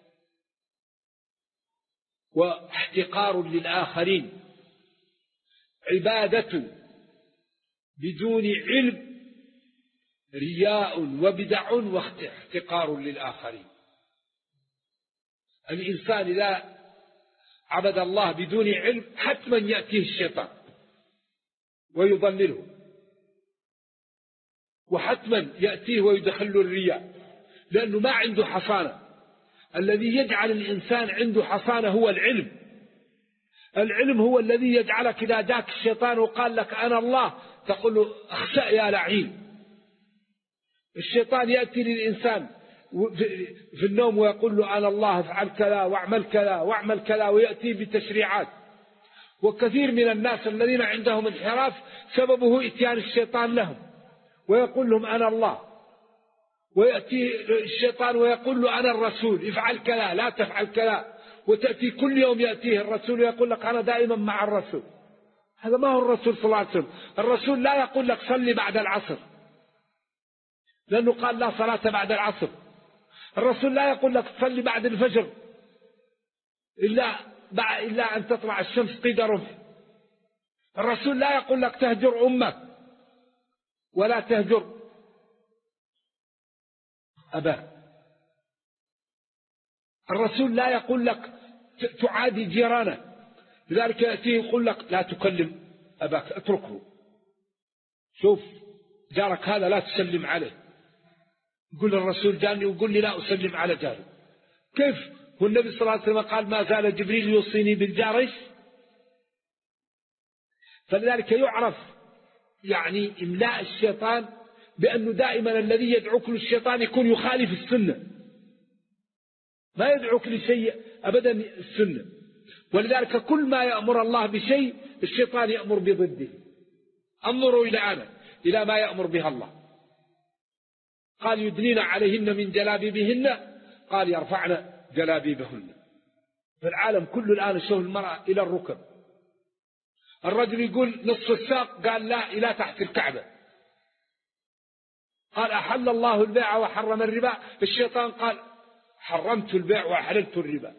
واحتقار للآخرين. عبادة بدون علم رياء وبدع واحتقار للآخرين. الإنسان إذا عبد الله بدون علم حتما يأتيه الشيطان ويضلله، وحتما يأتيه ويدخله الرياء، لأنه ما عنده حصانة. الذي يجعل الإنسان عنده حصانة هو العلم. العلم هو الذي يجعلك إذا جاك الشيطان وقال لك أنا الله تقول له اخسأ يا لعين. الشيطان يأتي للإنسان في النوم ويقول له أنا الله افعل كذا واعمل كذا واعمل كذا، ويأتي بتشريعات. وكثير من الناس الذين عندهم انحراف سببه إتيان الشيطان لهم ويقول لهم أنا الله، ويأتي الشيطان ويقول له أنا الرسول افعل كذا لا تفعل كذا، وتأتي كل يوم يأتيه الرسول ويقول لك أنا دائما مع الرسول. هذا ما هو الرسول صلى الله عليه وسلم. الرسول لا يقول لك صلي بعد العصر، لأنه قال لا صلاة بعد العصر. الرسول لا يقول لك صلي بعد الفجر إلا أن تطلع الشمس قيد رمح. الرسول لا يقول لك تهجر أمك ولا تهجر أباك. الرسول لا يقول لك تعادي جيرانك، لذلك يأتيه يقول لك لا تكلم أباك اتركه. شوف جارك هذا لا تسلم عليه. يقول الرسول جاني ويقول لي لا أسلم على جاري. كيف؟ والنبي صلى الله عليه وسلم قال ما زال جبريل يوصيني بالجار. فلذلك يعرف يعني إملاء الشيطان بأنه دائما الذي يدعوك للشيطان يكون يخالف السنة، ما يدعوك لشيء أبدا السنة. ولذلك كل ما يأمر الله بشيء الشيطان يأمر بضده. انظروا إلى ما يأمر بها الله. قال يدنين عليهن من جلابيبهن، قال يرفعن جلابيبهن. في العالم كله الآن شوف المرأة إلى الركب. الرجل يقول نصف الساق، قال لا إلى تحت الكعبة. قال أحل الله البيع وحرم الربا، الشيطان قال حرمت البيع وحللت الربا.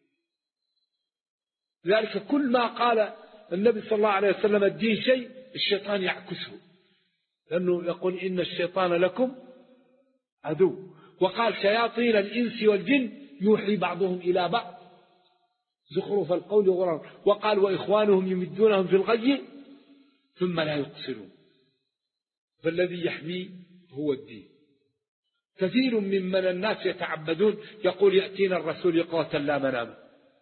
لذلك كل ما قال النبي صلى الله عليه وسلم الدين شيء الشيطان يعكسه، لأنه يقول إن الشيطان لكم عدو. وقال شياطين الإنس والجن يوحي بعضهم إلى بعض زخرف القول غرر. وقال وإخوانهم يمدونهم في الغي ثم لا يقصرون. فالذي يحمي هو الدين. كثير ممن الناس يتعبدون يقول يأتينا الرسول يقظة لا منام.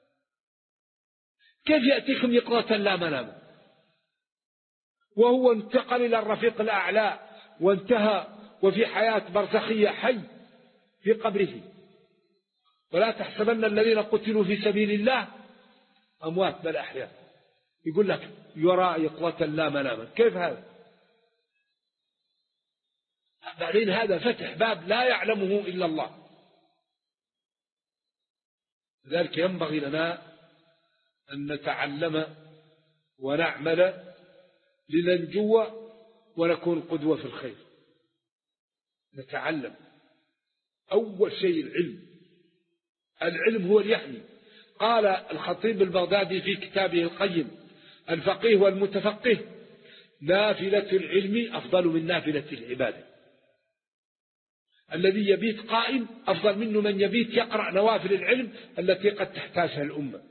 كيف يأتيكم يقظة لا منام وهو انتقل إلى الرفيق الأعلى وانتهى وفي حياة برزخية حي في قبره؟ ولا تحسبن الذين قتلوا في سبيل الله أموات بل أحياء. يقول لك يرى يقظة لا مناما. كيف هذا؟ بعدين هذا فتح باب لا يعلمه إلا الله. لذلك ينبغي لنا أن نتعلم ونعمل لننجو ونكون قدوة في الخير. نتعلم أول شيء العلم هو اليحيي. قال الخطيب البغدادي في كتابه القيم الفقيه والمتفقه: نافلة العلم أفضل من نافلة العبادة. الذي يبيت قائم أفضل منه من يبيت يقرأ نوافل العلم التي قد تحتاجها الأمة.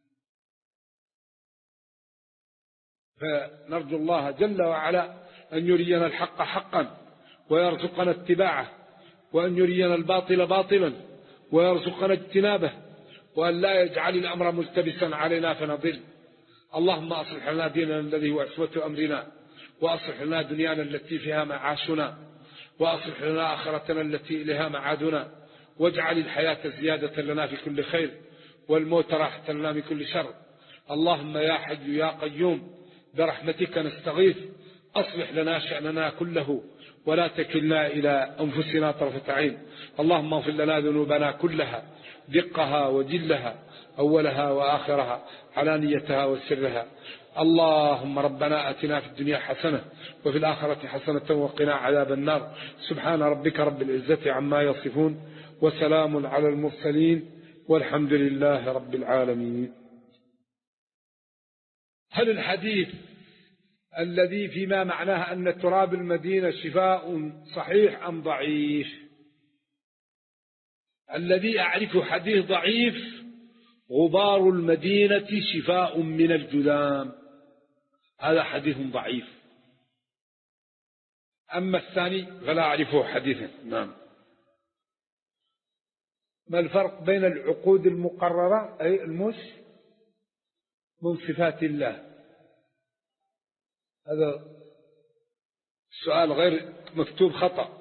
فنرجو الله جل وعلا أن يرينا الحق حقا ويرزقنا اتباعه، وأن يرينا الباطل باطلا ويرزقنا اجتنابه، وأن لا يجعل الأمر ملتبسا علينا فنضل. اللهم أصلح لنا ديننا الذي هو عصمة أمرنا، وأصلح لنا دنيانا التي فيها معاشنا، وأصلح لنا آخرتنا التي إليها معادنا، واجعل الحياة زيادة لنا في كل خير والموت راحة لنا من كل شر. اللهم يا حي يا قيوم برحمتك نستغيث، أصلح لنا شأننا كله ولا تكلنا إلى أنفسنا طرفة عين. اللهم اغفر لنا ذنوبنا كلها دقها وجلها أولها وآخرها علانيتها وسرها. اللهم ربنا آتنا في الدنيا حسنة وفي الآخرة حسنة وقنا عذاب النار. سبحان ربك رب العزة عما يصفون وسلام على المرسلين والحمد لله رب العالمين. هل الحديث الذي فيما معناه أن تراب المدينة شفاء صحيح أم ضعيف؟ الذي أعرفه حديث ضعيف: غبار المدينة شفاء من الجذام، هذا حديث ضعيف. أما الثاني فلا أعرفه حديثا. نعم. ما الفرق بين العقود المقررة أي المش من صفات الله؟ هذا السؤال غير مكتوب خطأ.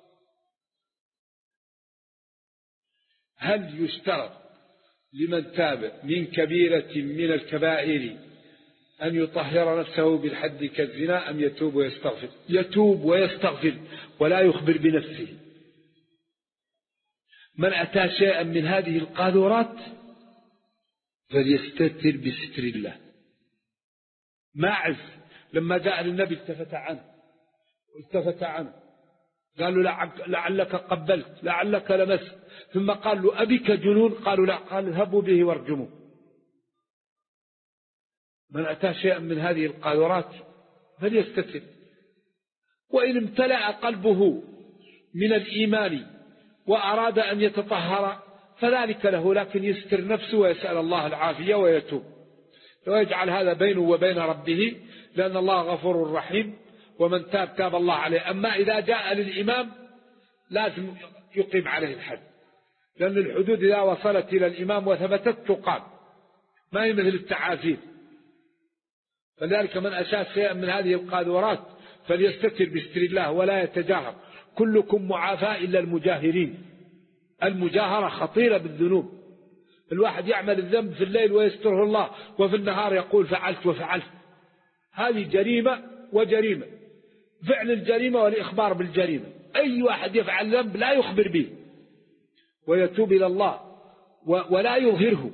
هل يشترط لمن تاب من كبيرة من الكبائر أن يطهر نفسه بالحد كالزنا أم يتوب ويستغفر؟ يتوب ويستغفر ولا يخبر بنفسه. من أتى شيئا من هذه القاذورات فليستتر بستر الله. ماعز لما جاء للنبي التفت عنه قالوا لعلك قبلت لعلك لمست، ثم قال له أبيك جنون؟ قالوا لا. قال اذهبوا به وارجموه. من أتى شيئا من هذه القاذورات فليستتر، وإن امتلأ قلبه من الإيمان وأراد أن يتطهر فذلك له، لكن يستر نفسه ويسأل الله العافية ويتوب ويجعل هذا بينه وبين ربه، لأن الله غفور رحيم، ومن تاب تاب الله عليه. أما إذا جاء للإمام لازم يقيم عليه الحد، لأن الحدود إذا وصلت إلى الإمام وثبتت تقام، ما هي مثل التعافير. فذلك من أشاء شيئا من هذه القاذورات فليستتر بستر الله ولا يتجاهر. كلكم معافى إلا المجاهرين. المجاهرة خطيرة بالذنوب. الواحد يعمل الذنب في الليل ويستره الله، وفي النهار يقول فعلت وفعلت. هذه جريمة وجريمة، فعل الجريمة والإخبار بالجريمة. أي واحد يفعل ذنب لا يخبر به ويتوب إلى الله ولا يظهره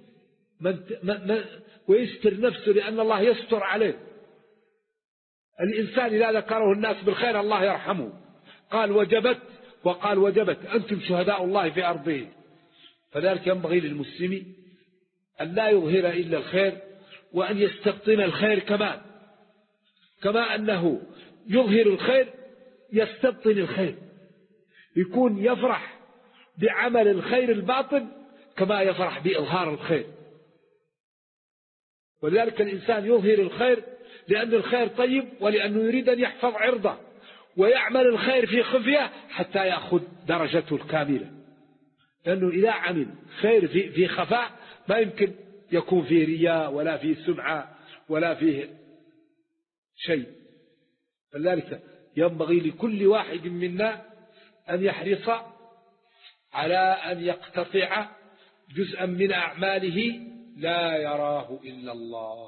ويستر نفسه، لأن الله يستر عليه. الإنسان إذا ذكره الناس بالخير الله يرحمه. قال وجبت وقال وجبت، أنتم شهداء الله في أرضه. فذلك ينبغي للمسلم أن لا يظهر إلا الخير، وأن يستبطن الخير كما أنه يظهر الخير يستبطن الخير، يكون يفرح بعمل الخير الباطن كما يفرح بإظهار الخير. ولذلك الإنسان يظهر الخير لأن الخير طيب، ولأنه يريد أن يحفظ عرضه، ويعمل الخير في خفية حتى يأخذ درجته الكاملة. لأنه إذا عمل خير في خفاء ما يمكن يكون فيه رياء ولا فيه سمعة ولا فيه شيء. فلذلك ينبغي لكل واحد منا أن يحرص على أن يقتطع جزءا من أعماله لا يراه إلا الله.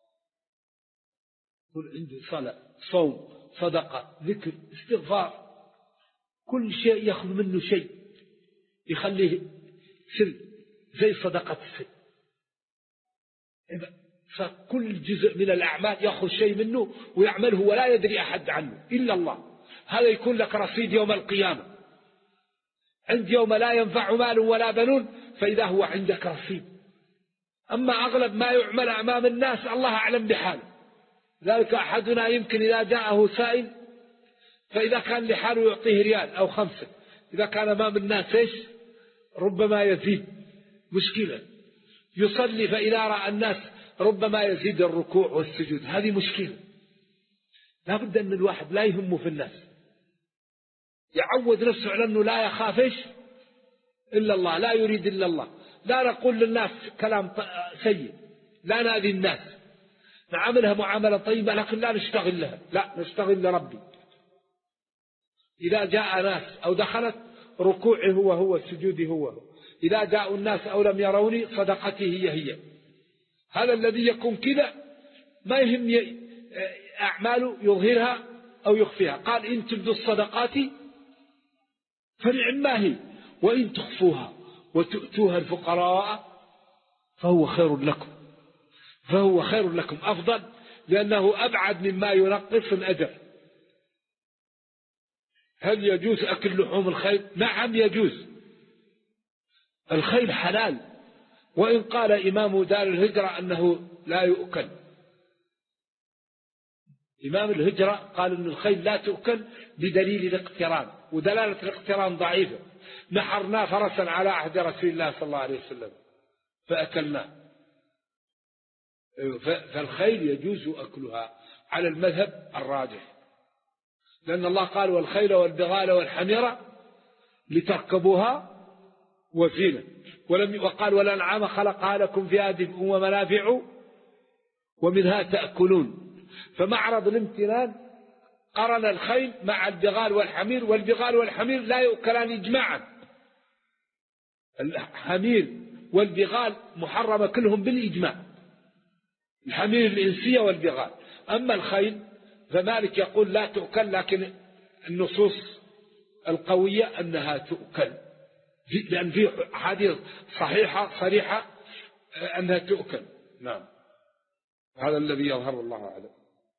كل عنده صلاة، صوم، صدقة، ذكر، استغفار، كل شيء يأخذ منه شيء يخليه سر زي صدقة السر. فكل جزء من الأعمال يأخذ شيء منه ويعمله ولا يدري أحد عنه إلا الله. هذا يكون لك رصيد يوم القيامة، عند يوم لا ينفع مال ولا بنون، فإذا هو عندك رصيد. أما أغلب ما يعمل أمام الناس الله أعلم بحاله. ذلك أحدنا يمكن إذا جاءه سائل فإذا كان لحاله يعطيه ريال أو 5، إذا كان أمام الناس إيش ربما يزيد. مشكلة. يصلي فإذا رأى الناس ربما يزيد الركوع والسجود. هذه مشكلة. لا بد أن الواحد لا يهمه في الناس، يعود نفسه على أنه لا يخاف إيش إلا الله، لا يريد إلا الله. لا نقول للناس كلام سيء، لا نأذي الناس، نعاملها معاملة طيبة، لكن لا نشتغل لها، لا نشتغل لربي. إذا جاء ناس أو دخلت ركوعه هو سجوده هو، إذا جاءوا الناس أو لم يروني صدقتي هي. هذا الذي يكون كذا ما يهم أعماله يظهرها أو يخفيها. قال إن تبدوا الصدقات فنعم ما هي، وإن تخفوها وتؤتوها الفقراء فهو خير لكم. فهو خير لكم أفضل، لأنه أبعد مما ينقص الأجر. هل يجوز أكل لحوم الخيل؟ نعم يجوز. الخيل حلال، وإن قال إمام دار الهجرة أنه لا يؤكل. إمام الهجرة قال أن الخيل لا تؤكل بدليل الاقتران، ودلالة الاقتران ضعيفة. نحرنا فرسا على عهد رسول الله صلى الله عليه وسلم فأكلناه. فالخيل يجوز أكلها على المذهب الراجح، لأن الله قال والخيل والبغال والحمير لتركبوها وزينة، وقال والأنعام خلقها لكم فيها دفء ومنافع ومنها تأكلون. فمعرض الامتنان قرن الخيل مع البغال والحمير، والبغال والحمير لا يؤكلان إجماعا. الحمير والبغال محرمة كلهم بالإجماع، الحمير الإنسية والبغال. أما الخيل فمالك يقول لا تؤكل، لكن النصوص القوية أنها تؤكل، لأن في حديث صحيحة صريحة أنها تؤكل. نعم، هذا الذي يظهر الله أعلم.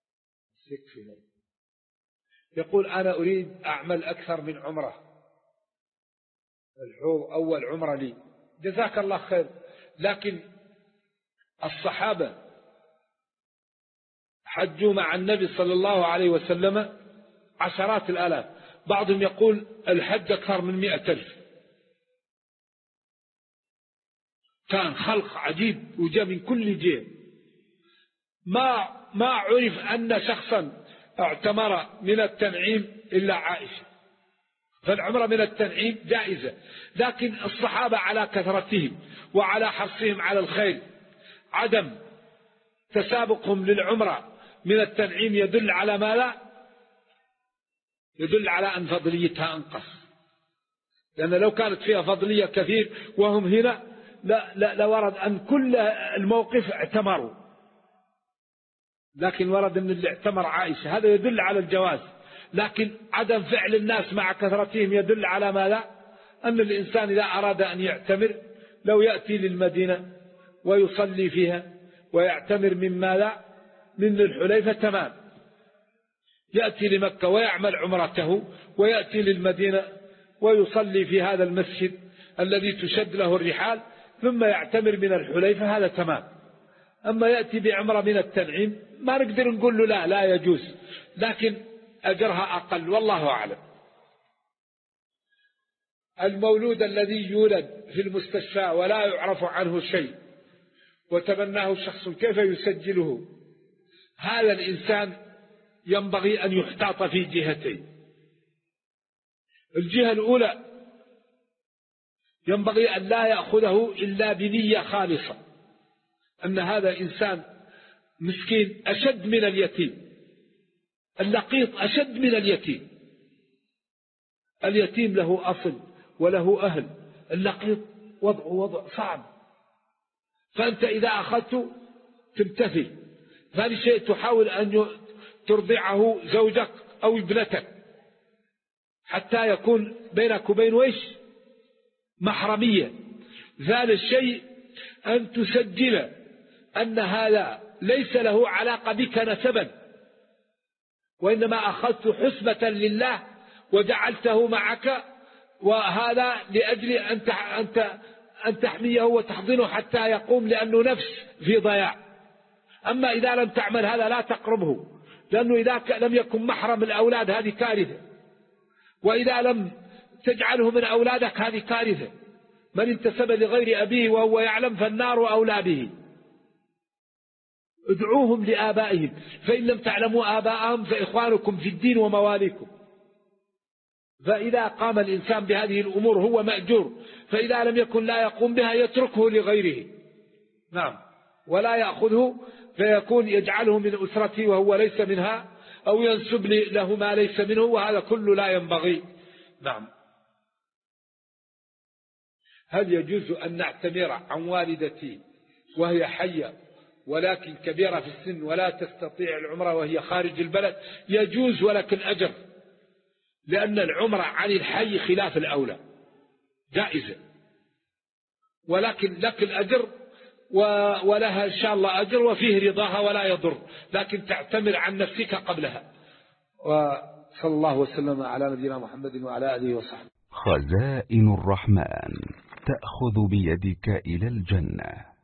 يقول أنا أريد أعمل أكثر من عمرة، الحوض أول عمرة لي. جزاك الله خير. لكن الصحابة حجوا مع النبي صلى الله عليه وسلم عشرات الآلاف، بعضهم يقول الحج أكثر من 100,000. كان خلق عجيب وجاء من كل جهة. ما عرف أن شخصا اعتمر من التنعيم إلا عائشة، فالعمرة من التنعيم جائزة. لكن الصحابة على كثرتهم وعلى حرصهم على الخير، عدم تسابقهم للعمرة من التنعيم يدل على ما لا يدل على أن فضليتها أنقص، لأن لو كانت فيها فضلية كثير وهم هنا لورد أن كل الموقف اعتمروا، لكن ورد أن اللي اعتمر عائشة، هذا يدل على الجواز. لكن عدم فعل الناس مع كثرتهم يدل على ما لا، أن الإنسان إذا أراد أن يعتمر لو يأتي للمدينة ويصلي فيها ويعتمر مما لا من الحليفة تمام، يأتي لمكة ويعمل عمرته ويأتي للمدينة ويصلي في هذا المسجد الذي تشد له الرحال ثم يعتمر من الحليفة، هذا تمام. أما يأتي بعمرة من التنعيم ما نقدر نقول له لا يجوز، لكن أجرها أقل، والله أعلم. المولود الذي يولد في المستشفى ولا يعرف عنه شيء وتبناه شخص، كيف يسجله؟ هذا الإنسان ينبغي أن يحتاط في جهتين. الجهة الأولى ينبغي أن لا يأخذه إلا بنية خالصة، أن هذا إنسان مسكين أشد من اليتيم، اللقيط أشد من اليتيم. اليتيم له أصل وله أهل، اللقيط وضع صعب. فأنت إذا أخذته تمتثل. ثاني شيء تحاول أن ترضعه زوجك أو ابنتك حتى يكون بينك وبينه إيش؟ محرمية. ثالث شيء أن تسجل أن هذا ليس له علاقة بك نسبا، وإنما أخذت حسبة لله وجعلته معك، وهذا لأجل أن تحميه وتحضنه حتى يقوم، لأنه نفس في ضياع. أما إذا لم تعمل هذا لا تقربه، لأنه إذا لم يكن محرم الأولاد هذه كارثة، وإذا لم تجعله من أولادك هذه كارثة. من انتسب لغير أبيه وهو يعلم فالنار أولى به. ادعوهم لآبائهم، فإن لم تعلموا آباءهم فإخوانكم في الدين ومواليكم. فإذا قام الإنسان بهذه الأمور هو مأجور، فإذا لم يكن لا يقوم بها يتركه لغيره. نعم، ولا يأخذه فيكون يجعله من أسرته وهو ليس منها، أو ينسب له ما ليس منه، وهذا كله لا ينبغي. نعم. هل يجوز أن نعتمر عن والدتي وهي حية ولكن كبيرة في السن ولا تستطيع العمرة وهي خارج البلد؟ يجوز، ولكن أجر، لأن العمرة عن الحي خلاف الأولى جائزة، ولكن لك الأجر ولها إن شاء الله أجر وفيه رضاها ولا يضر، لكن تعتمر عن نفسك قبلها. وصلى الله وسلم على نبينا محمد وعلى آله وصحبه. خزائن الرحمن تأخذ بيدك إلى الجنة.